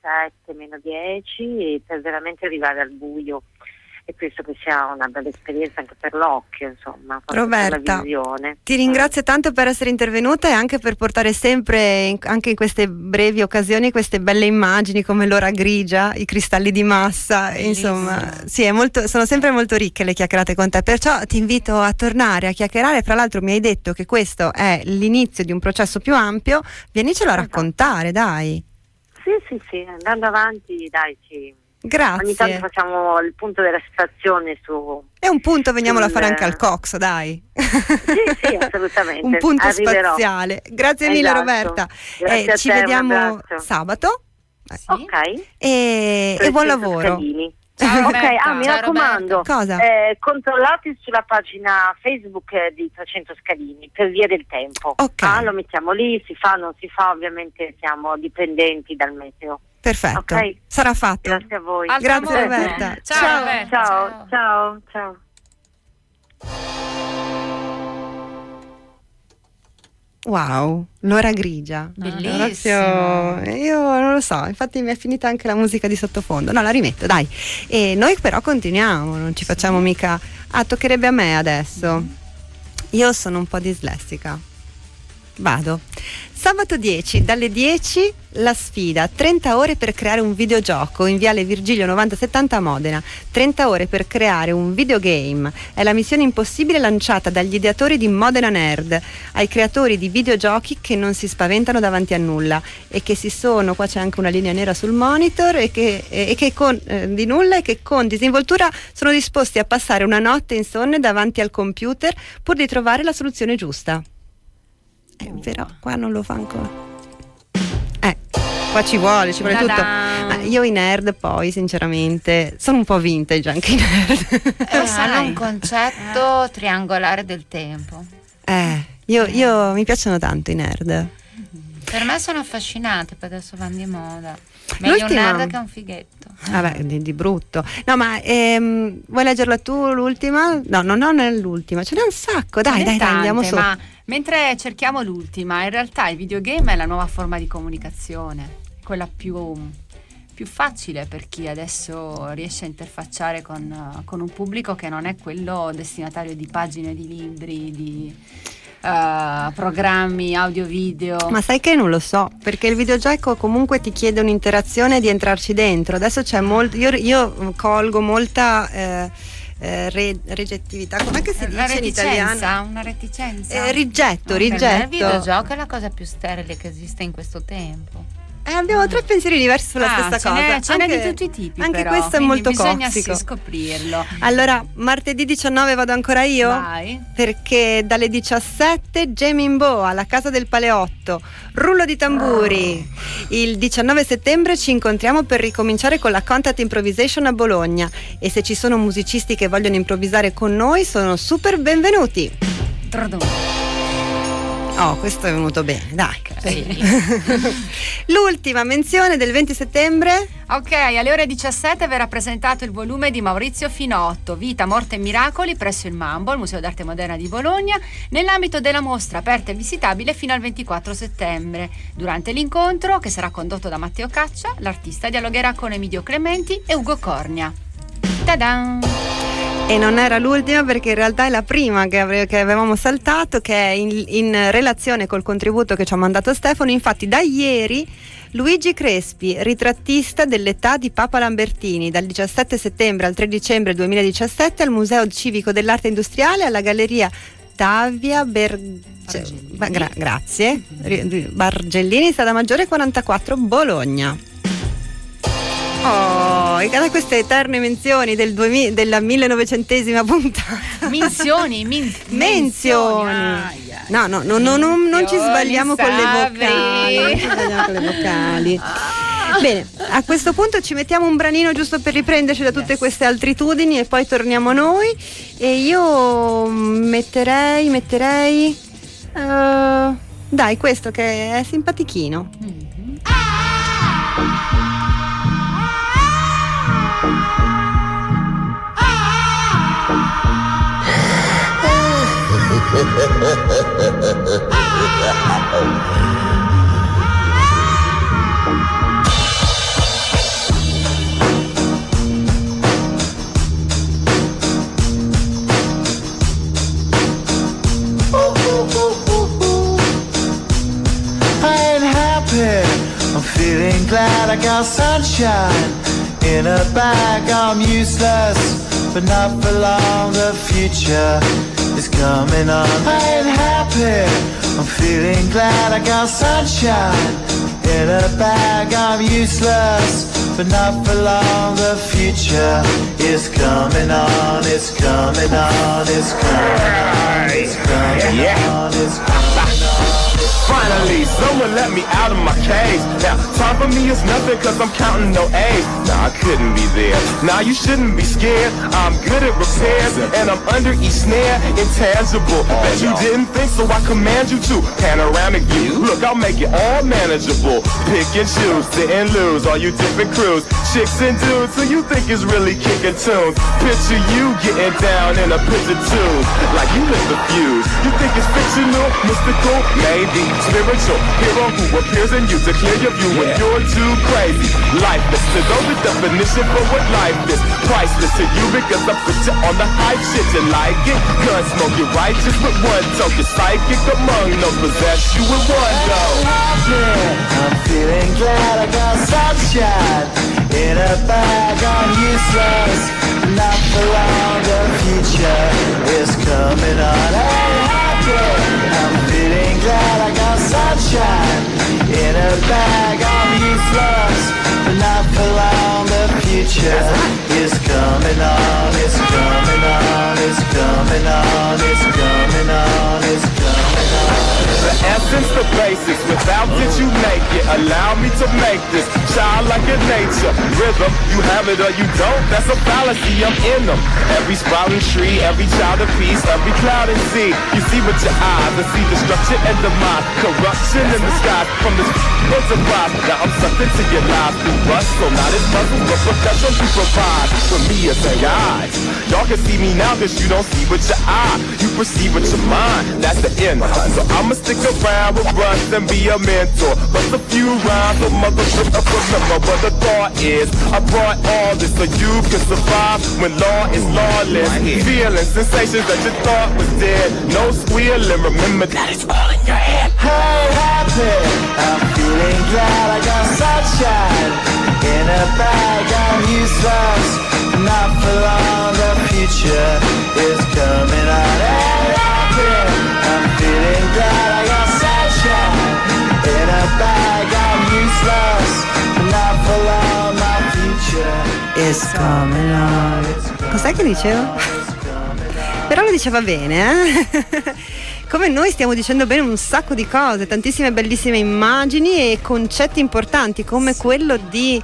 7:10 per veramente arrivare al buio. E penso che sia una bella esperienza anche per l'occhio, insomma, Roberta, per la visione. Ti ringrazio tanto per essere intervenuta e anche per portare sempre, anche in queste brevi occasioni, queste belle immagini come l'ora grigia, i cristalli di massa. Bellissimo. Insomma, sì, sono sempre molto ricche le chiacchierate con te, perciò ti invito a tornare a chiacchierare. Fra l'altro mi hai detto che questo è l'inizio di un processo più ampio, vienicelo a raccontare, dai. Sì, andando avanti, dai, Grazie. Ogni tanto facciamo il punto della situazione su. E un punto veniamolo a fare anche al Cox, dai. Sì, assolutamente. Un punto Arriverò. spaziale. Grazie mille, Roberta. Grazie a ci te, vediamo sabato. Ok. E buon lavoro. Scalini. Ciao, Roberta. Mi raccomando, cosa? controllate sulla pagina Facebook di 300 Scalini per via del tempo. Lo mettiamo lì, si fa, non si fa, ovviamente siamo dipendenti dal meteo. Perfetto, sarà fatto. Grazie a voi. Grazie Roberta. Ciao Roberta. Ciao. Wow, l'ora grigia. Bellissimo. Io non lo so, infatti mi è finita anche la musica di sottofondo. No, la rimetto, dai. E noi però continuiamo, non ci facciamo mica. Toccherebbe a me adesso. Io sono un po' dislessica. Vado. Sabato 10, dalle 10 la sfida, 30 ore per creare un videogioco in Viale Virgilio 9070 a Modena. 30 ore per creare un videogame. È la missione impossibile lanciata dagli ideatori di Modena Nerd ai creatori di videogiochi che non si spaventano davanti a nulla e che qua c'è anche una linea nera sul monitor, e che con disinvoltura sono disposti a passare una notte insonne davanti al computer pur di trovare la soluzione giusta. Però qua non lo fa ancora. Qua ci vuole tutto. Ma io i nerd poi sinceramente sono un po' vintage anche i nerd. Hanno un concetto triangolare del tempo. Io mi piacciono tanto i nerd. Per me sono affascinante, poi adesso vanno di moda. Meglio un nerd che un fighetto. Vabbè, di brutto. No, ma vuoi leggerla tu l'ultima? No, non è l'ultima, ce n'è un sacco. Dai, andiamo su. Ma mentre cerchiamo l'ultima, in realtà il videogame è la nuova forma di comunicazione, quella più facile per chi adesso riesce a interfacciare con un pubblico che non è quello destinatario di pagine di libri, di programmi audio video. Ma sai che non lo so, perché il videogioco comunque ti chiede un'interazione di entrarci dentro. Adesso c'è molto, io colgo molta reggettività, com'è che si dice in italiano? Una reticenza. Rigetto. Il videogioco è la cosa più sterile che esiste in questo tempo. Abbiamo tre pensieri diversi sulla stessa cosa. Ce n'è di tutti i tipi. Anche però, questo è molto bisogna tossico. Scoprirlo. Allora, martedì 19 vado ancora io? Vai. Perché dalle 17 Gemimbo alla Casa del Paleotto, rullo di tamburi. Il 19 settembre ci incontriamo per ricominciare con la Contact Improvisation a Bologna. E se ci sono musicisti che vogliono improvvisare con noi, sono super benvenuti. Oh, questo è venuto bene, dai. Sì. L'ultima menzione del 20 settembre. Ok, alle ore 17 verrà presentato il volume di Maurizio Finotto, Vita, Morte e Miracoli, presso il Mambo, il Museo d'Arte Moderna di Bologna, nell'ambito della mostra aperta e visitabile fino al 24 settembre. Durante l'incontro, che sarà condotto da Matteo Caccia, l'artista dialogherà con Emidio Clementi e Ugo Cornia. Ta-dan! E non era l'ultima, perché in realtà è la prima che avevamo saltato, che è in relazione col contributo che ci ha mandato Stefano. Infatti da ieri Luigi Crespi, ritrattista dell'età di Papa Lambertini, dal 17 settembre al 3 dicembre 2017 al Museo Civico dell'Arte Industriale, alla Galleria Tavia grazie, Bargellini, Strada Maggiore 44, Bologna. Oh, e da queste eterne menzioni della 1900esima puntata. Menzioni. No, non ci sbagliamo con le vocali. Bene, a questo punto ci mettiamo un branino giusto per riprenderci da tutte queste altitudini e poi torniamo noi. E io metterei dai, questo che è simpatichino. I'm feeling glad I got sunshine in a bag. I'm useless, but not for long. The future is coming on. I ain't happy. I'm feeling glad I got sunshine in a bag. I'm useless, but not for long. The future is coming on. It's coming on. It's coming on. It's coming on. It's coming on. Finally, someone let me out of my cage. Now, time for me is nothing cause I'm counting no A's. Nah, I couldn't be there. Nah, you shouldn't be scared. I'm good at repairs and I'm under each snare. Intangible. Bet you didn't think, so I command you to. Panoramic view. Look, I'll make it all manageable. Pick and choose, sit and lose. All you different crews, chicks and dudes who you think is really kicking tunes. Picture you getting down in a picture tube. Like you lit the fuse. You think it's fictional, mystical, maybe spiritual hero who appears in you to clear your view when you're too crazy. Lifeless to those, the definition for what life is. Priceless to you because I put you on the hype shit. You like it? Gun smoke, you're righteous with one toke. You're psychic among no possess you with one go. I'm feeling glad I got sunshine in a bag. I'm useless, not for long. The future is coming on. I'm feeling glad I got sunshine in a bag. I'm useless, but not for long. The future is coming on. It's coming on. It's coming on. It's coming on. It's coming on. The essence, the basics. Without it, you make it. Allow me to make this childlike in nature. Rhythm, you have it or you don't. That's a fallacy. I'm in them. Every sprouting tree, every child of peace, every cloud and sea. You see with your eyes and see destruction and demise, corruption in the sky from this enterprise. Now I'm sucked into your lives through rust, so not as puzzles, but percussion you provide for me as AI. Y'all can see me now, cause you don't see with your eye. You perceive with your mind. That's the end. So I'ma stick around with Russ and be a mentor. Bust a few rhymes, so motherfucker remember what the thought is. I brought all this so you can survive when law is lawless. Feeling sensations that you thought was dead. No squealing, remember that it's all in your head. Hey, happy, I'm feeling glad I got sunshine in a bag. I'm useless, not for long. The future is coming on. Hey, happy, I'm feeling glad I got sunshine in a bag. I'm useless, not for long. My future is coming on. Cos'è che diceva? Però lo diceva bene, come noi stiamo dicendo bene un sacco di cose, tantissime bellissime immagini e concetti importanti come quello di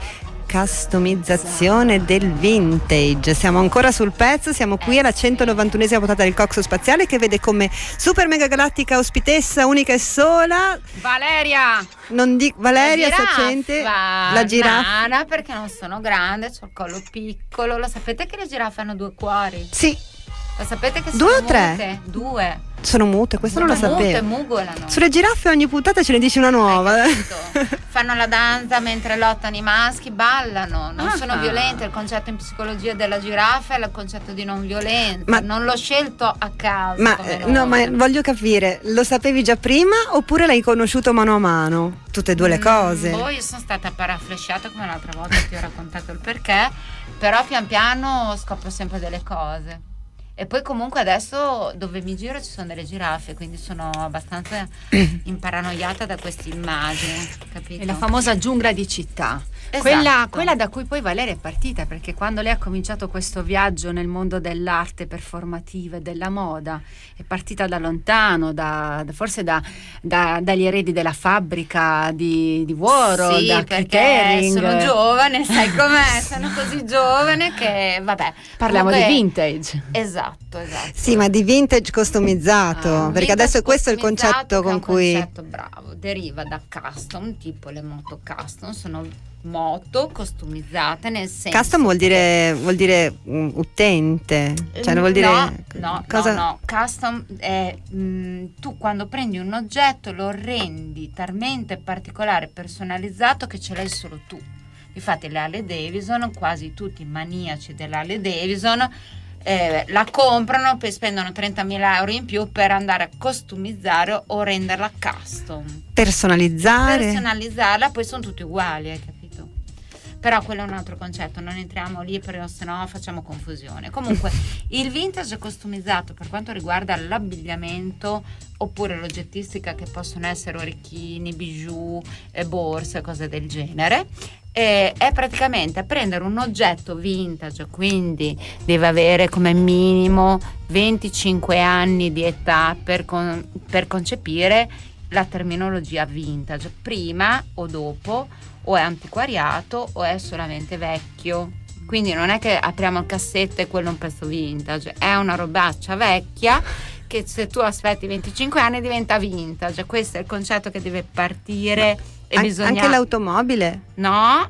customizzazione del vintage. Siamo ancora sul pezzo, siamo qui alla 191esima puntata del Coxo Spaziale, che vede come super mega galattica ospitessa unica e sola Valeria. Non dico Valeria Sacente, la giraffa. Nana, perché non sono grande, c'ho il collo piccolo. Lo sapete che le giraffe hanno 2 cuori? Sì. Lo sapete che sono 2 o 3? mute? 2. Sono mute, questo non lo sapevo. Mute, mugolano. Sulle giraffe ogni puntata ce ne dici una nuova. Fanno la danza mentre lottano i maschi, ballano, non sono violente. Il concetto in psicologia della giraffa è il concetto di non violenza. Ma non l'ho scelto a caso. Ma voglio capire, lo sapevi già prima oppure l'hai conosciuto mano a mano? Tutte e due le cose. Poi io sono stata paraflesciata come l'altra volta, ti ho raccontato il perché, però pian piano scopro sempre delle cose. E poi comunque adesso dove mi giro ci sono delle giraffe, quindi sono abbastanza imparanoiata da queste immagini, capito? È la famosa giungla di città. Esatto. Quella da cui poi Valeria è partita, perché quando lei ha cominciato questo viaggio nel mondo dell'arte performativa e della moda è partita da lontano, forse dagli eredi della fabbrica di Woro, sì, da perché catering. sono giovane, sai com'è, sono così giovane che vabbè. Parliamo comunque, di vintage. Esatto. Sì, ma di vintage customizzato, perché adesso questo è il concetto con cui... È un concetto bravo, deriva da custom, tipo le moto custom sono moto customizzate, nel senso custom vuol dire utente, cioè non vuol dire no, custom è tu quando prendi un oggetto lo rendi talmente particolare, personalizzato che ce l'hai solo tu. Infatti le Harley Davidson, quasi tutti i maniaci dell'Harley Davidson la comprano, poi spendono 30.000 euro in più per andare a customizzare o renderla custom, personalizzarla, poi sono tutti uguali, hai capito? Però quello è un altro concetto, non entriamo lì perché sennò facciamo confusione. Comunque il vintage è customizzato per quanto riguarda l'abbigliamento oppure l'oggettistica, che possono essere orecchini, bijou, borse, cose del genere. È praticamente prendere un oggetto vintage, quindi deve avere come minimo 25 anni di età per concepire la terminologia vintage, prima o dopo, o è antiquariato o è solamente vecchio. Quindi non è che apriamo il cassetto e quello è un pezzo vintage, è una robaccia vecchia che se tu aspetti 25 anni diventa vintage. Questo è il concetto che deve partire. E bisogna... Anche l'automobile? No,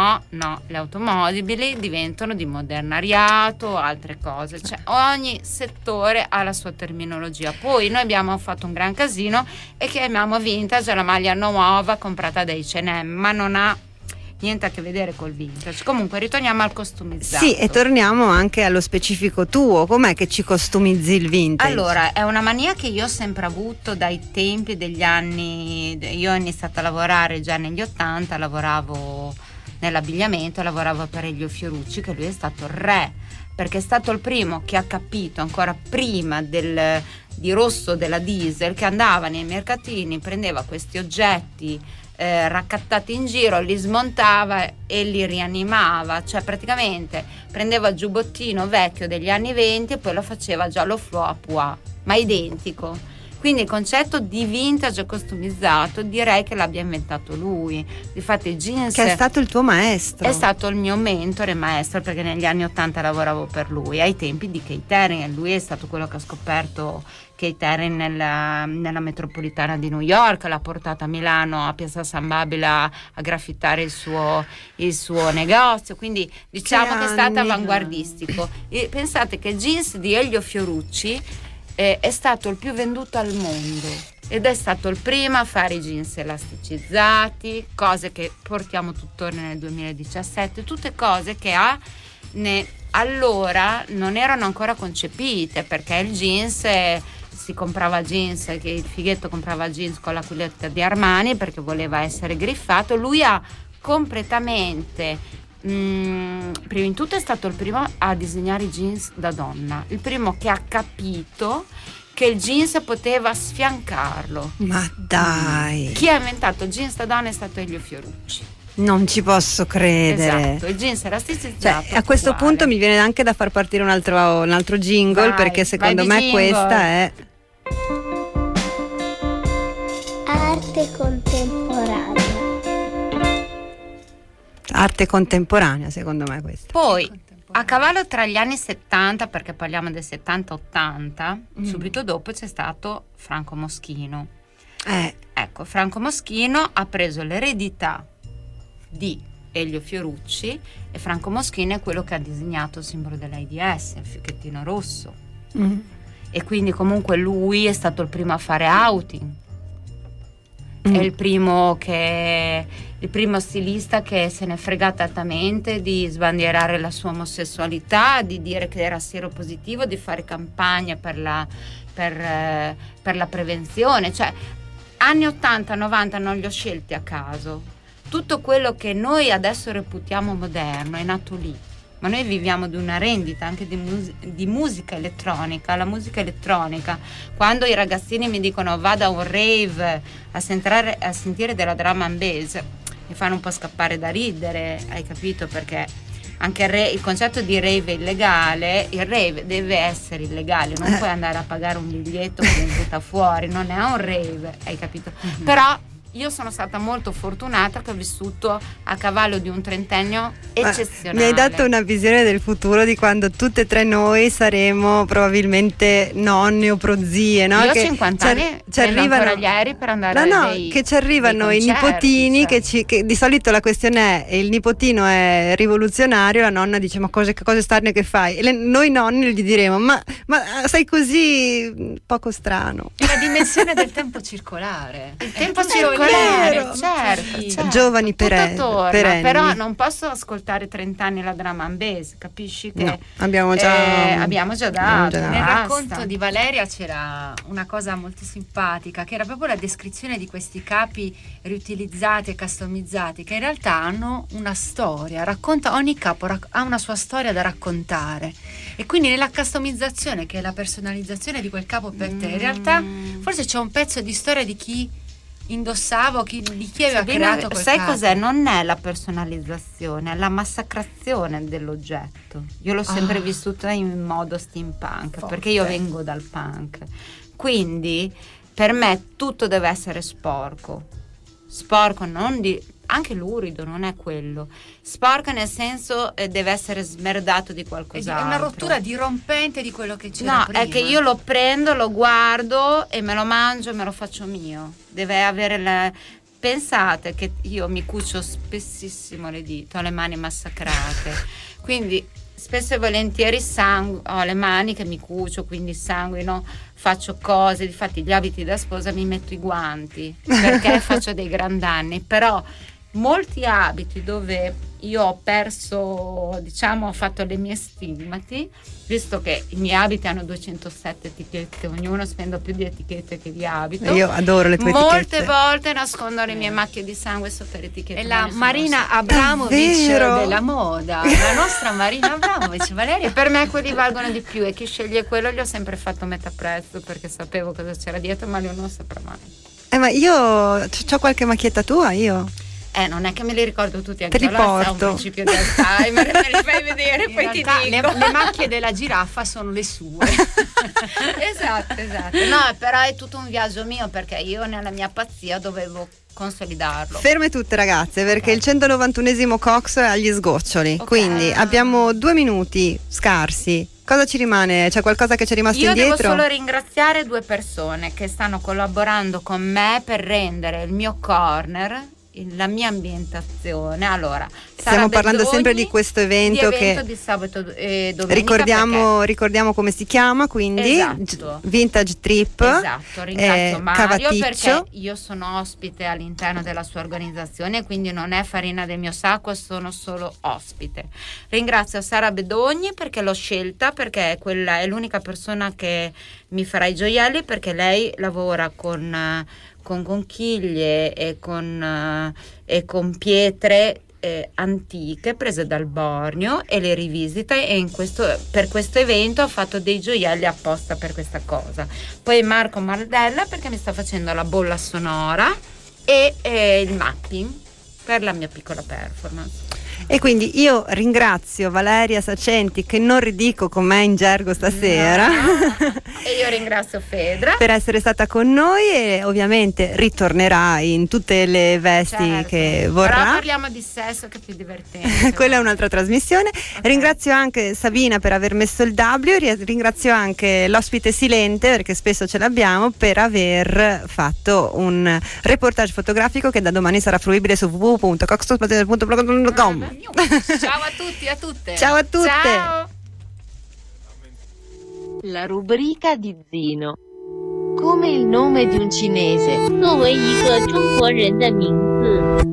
le automobili diventano di modernariato, altre cose, cioè ogni settore ha la sua terminologia. Poi noi abbiamo fatto un gran casino e chiamiamo vintage la maglia nuova comprata da H&M, ma non ha niente a che vedere col vintage. Comunque ritorniamo al customizzato. Sì, e torniamo anche allo specifico tuo. Com'è che ci customizzi il vintage? Allora, è una mania che io ho sempre avuto dai tempi degli anni. Io ho iniziato a lavorare già negli 80, lavoravo nell'abbigliamento, lavoravo per Elio Fiorucci, che lui è stato il re, perché è stato il primo che ha capito ancora prima di Rosso della Diesel, che andava nei mercatini, prendeva questi oggetti raccattati in giro, li smontava e li rianimava, cioè praticamente prendeva il giubbottino vecchio degli anni 20 e poi lo faceva giallo fluo a pois, ma identico. Quindi il concetto di vintage customizzato direi che l'abbia inventato lui. Difatti il jeans, che è stato il tuo maestro, è stato il mio mentore e maestro, perché negli anni 80 lavoravo per lui ai tempi di Keith Haring, e lui è stato quello che ha scoperto Keith Haring nella metropolitana di New York, l'ha portata a Milano, a Piazza San Babila, a graffittare il suo negozio, quindi diciamo che è stato avanguardistico. E pensate che il jeans di Elio Fiorucci è stato il più venduto al mondo ed è stato il primo a fare i jeans elasticizzati, cose che portiamo tuttora nel 2017, tutte cose che allora non erano ancora concepite, perché il jeans si comprava jeans, che il fighetto comprava jeans con la culotta di Armani perché voleva essere griffato. Lui ha completamente prima in tutto è stato il primo a disegnare i jeans da donna, il primo che ha capito che il jeans poteva sfiancarlo. Ma dai, chi ha inventato il jeans da donna è stato Elio Fiorucci. Non ci posso credere. Esatto, il jeans elasticizzato. Cioè, a questo punto mi viene anche da far partire un altro jingle. Vai, perché secondo me jingle. Questa è arte contemporanea. Arte contemporanea, secondo me questa. Poi a cavallo tra gli anni 70, perché parliamo del 70-80, subito dopo c'è stato Franco Moschino. Ecco, Franco Moschino ha preso l'eredità di Elio Fiorucci, e Franco Moschino è quello che ha disegnato il simbolo dell'AIDS, il fiocchettino rosso. E quindi comunque lui è stato il primo a fare outing. È il primo stilista che se ne è fregatamente di sbandierare la sua omosessualità, di dire che era sieropositivo, di fare campagna per la prevenzione. Cioè, anni 80-90 non li ho scelti a caso. Tutto quello che noi adesso reputiamo moderno è nato lì. Ma noi viviamo di una rendita anche di musica elettronica. La musica elettronica, quando i ragazzini mi dicono vado a un rave a sentire della drum and bass, mi fanno un po' scappare da ridere, hai capito? Perché anche il concetto di rave è illegale. Il rave deve essere illegale, non puoi andare a pagare un biglietto che mi butta fuori, non è un rave, hai capito? Però io sono stata molto fortunata che ho vissuto a cavallo di un trentennio eccezionale. Mi hai dato una visione del futuro di quando tutte e tre noi saremo probabilmente nonni o prozie, no? Io ho che 50 anni, ci arrivano ancora gli aerei per andare che ci arrivano i nipotini, cioè. che di solito la questione è il nipotino è rivoluzionario, la nonna dice ma cose strane che fai, e noi nonni gli diremo ma sei così poco strano. È la dimensione del tempo circolare. Il tempo circolare. Certo. Giovani perenni. Però non posso ascoltare 30 anni la drum and bass, capisci che abbiamo già dato. Nel racconto di Valeria c'era una cosa molto simpatica, che era proprio la descrizione di questi capi riutilizzati e customizzati, che in realtà hanno una storia, ogni capo ha una sua storia da raccontare, e quindi nella customizzazione, che è la personalizzazione di quel capo per te, in realtà forse c'è un pezzo di storia di chi indossavo, di chi aveva creato quel sai capo. Cos'è? Non è la personalizzazione, è la massacrazione dell'oggetto. Io l'ho sempre vissuta in modo steampunk, forte. Perché io vengo dal punk, quindi per me tutto deve essere sporco, non anche l'urido non è quello, sporco nel senso deve essere smerdato di qualcos'altro. È una rottura dirompente di quello che c'era prima. No, è che io lo prendo, lo guardo e me lo mangio e me lo faccio mio. Deve avere Pensate che io mi cucio spessissimo le dita, ho le mani massacrate, quindi spesso e volentieri ho le mani che mi cucio, quindi sanguino, faccio cose, difatti gli abiti da sposa mi metto i guanti perché faccio dei gran danni, però molti abiti dove io ho perso, ho fatto le mie stigmati, visto che i miei abiti hanno 207 etichette, ognuno spendo più di etichette che di abito. Io adoro le tue etichette. Molte volte nascondo le mie macchie di sangue sotto le etichette. È la Marina Abramovic della moda, la nostra Marina Abramovic, Valeria. E per me quelli valgono di più, e chi sceglie quello gli ho sempre fatto metà prezzo, perché sapevo cosa c'era dietro, ma io non saprò mai. Ma io c'ho qualche macchietta tua, io? Non è che me li ricordo tutti, anche te li allora porto. È un principio di Alzheimer, me li fai vedere, In poi ti realtà dico. le macchie della giraffa sono le sue. esatto. No, però è tutto un viaggio mio, perché io nella mia pazzia dovevo consolidarlo. Ferme tutte ragazze, perché il 191esimo Cox è agli sgoccioli, quindi abbiamo 2 minuti scarsi. Cosa ci rimane? C'è qualcosa che ci è rimasto Io indietro? devo solo ringraziare 2 persone che stanno collaborando con me per rendere il mio corner, la mia ambientazione. Allora, stiamo parlando sempre di questo evento, di sabato e domenica. Ricordiamo come si chiama, quindi Esatto. Vintage Trip. Esatto, ringrazio Mario Cavaticcio. perché io sono ospite all'interno della sua organizzazione, quindi non è farina del mio sacco, sono solo ospite. Ringrazio Sara Bedogni perché l'ho scelta, perché quella è l'unica persona che mi farà i gioielli, perché lei lavora con conchiglie e con pietre antiche prese dal Borneo e le rivisita, e per questo evento ho fatto dei gioielli apposta per questa cosa. Poi Marco Mardella perché mi sta facendo la bolla sonora e il mapping per la mia piccola performance. E quindi io ringrazio Valeria Sacenti, che non ridico con me in gergo stasera, e io ringrazio Fedra per essere stata con noi, e ovviamente ritornerà in tutte le vesti che vorrà. Però parliamo di sesso, che è più divertente. Quella è un'altra trasmissione. Ringrazio anche Sabina per aver messo il W, ringrazio anche l'ospite Silente, perché spesso ce l'abbiamo, per aver fatto un reportage fotografico che da domani sarà fruibile su www.coxtospazio.com. Ciao a tutti e a tutte. Ciao a tutte. Ciao. La rubrica di Zino. Come il nome di un cinese. 作为一个中国人的名字。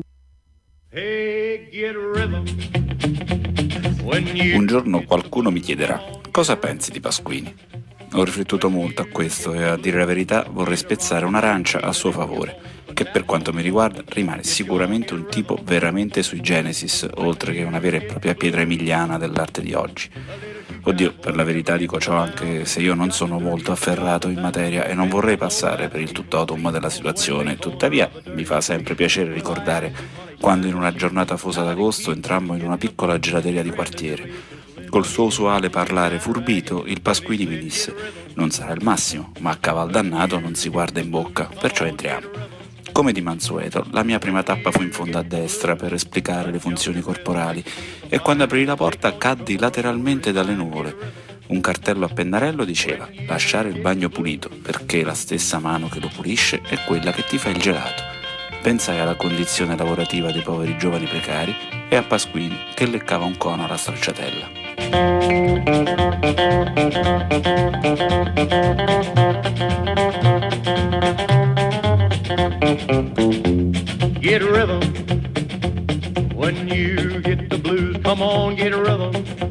Un giorno qualcuno mi chiederà: cosa pensi di Pasquini? Ho riflettuto molto a questo e, a dire la verità, vorrei spezzare un'arancia a suo favore, che per quanto mi riguarda rimane sicuramente un tipo veramente sui generis, oltre che una vera e propria pietra emiliana dell'arte di oggi. Oddio, per la verità dico ciò anche se io non sono molto afferrato in materia e non vorrei passare per il tuttotum della situazione, tuttavia mi fa sempre piacere ricordare quando in una giornata fosa d'agosto entrammo in una piccola gelateria di quartiere. Col suo usuale parlare furbito, il Pasquini mi disse: non sarà il massimo, ma a caval dannato non si guarda in bocca, perciò entriamo. Come di mansueto, la mia prima tappa fu in fondo a destra per esplicare le funzioni corporali, e quando aprì la porta caddi lateralmente dalle nuvole. Un cartello a pennarello diceva: lasciare il bagno pulito, perché la stessa mano che lo pulisce è quella che ti fa il gelato. Pensai alla condizione lavorativa dei poveri giovani precari e a Pasquini che leccava un cono alla stracciatella. Get rhythm. When you get the blues, come on, get rhythm.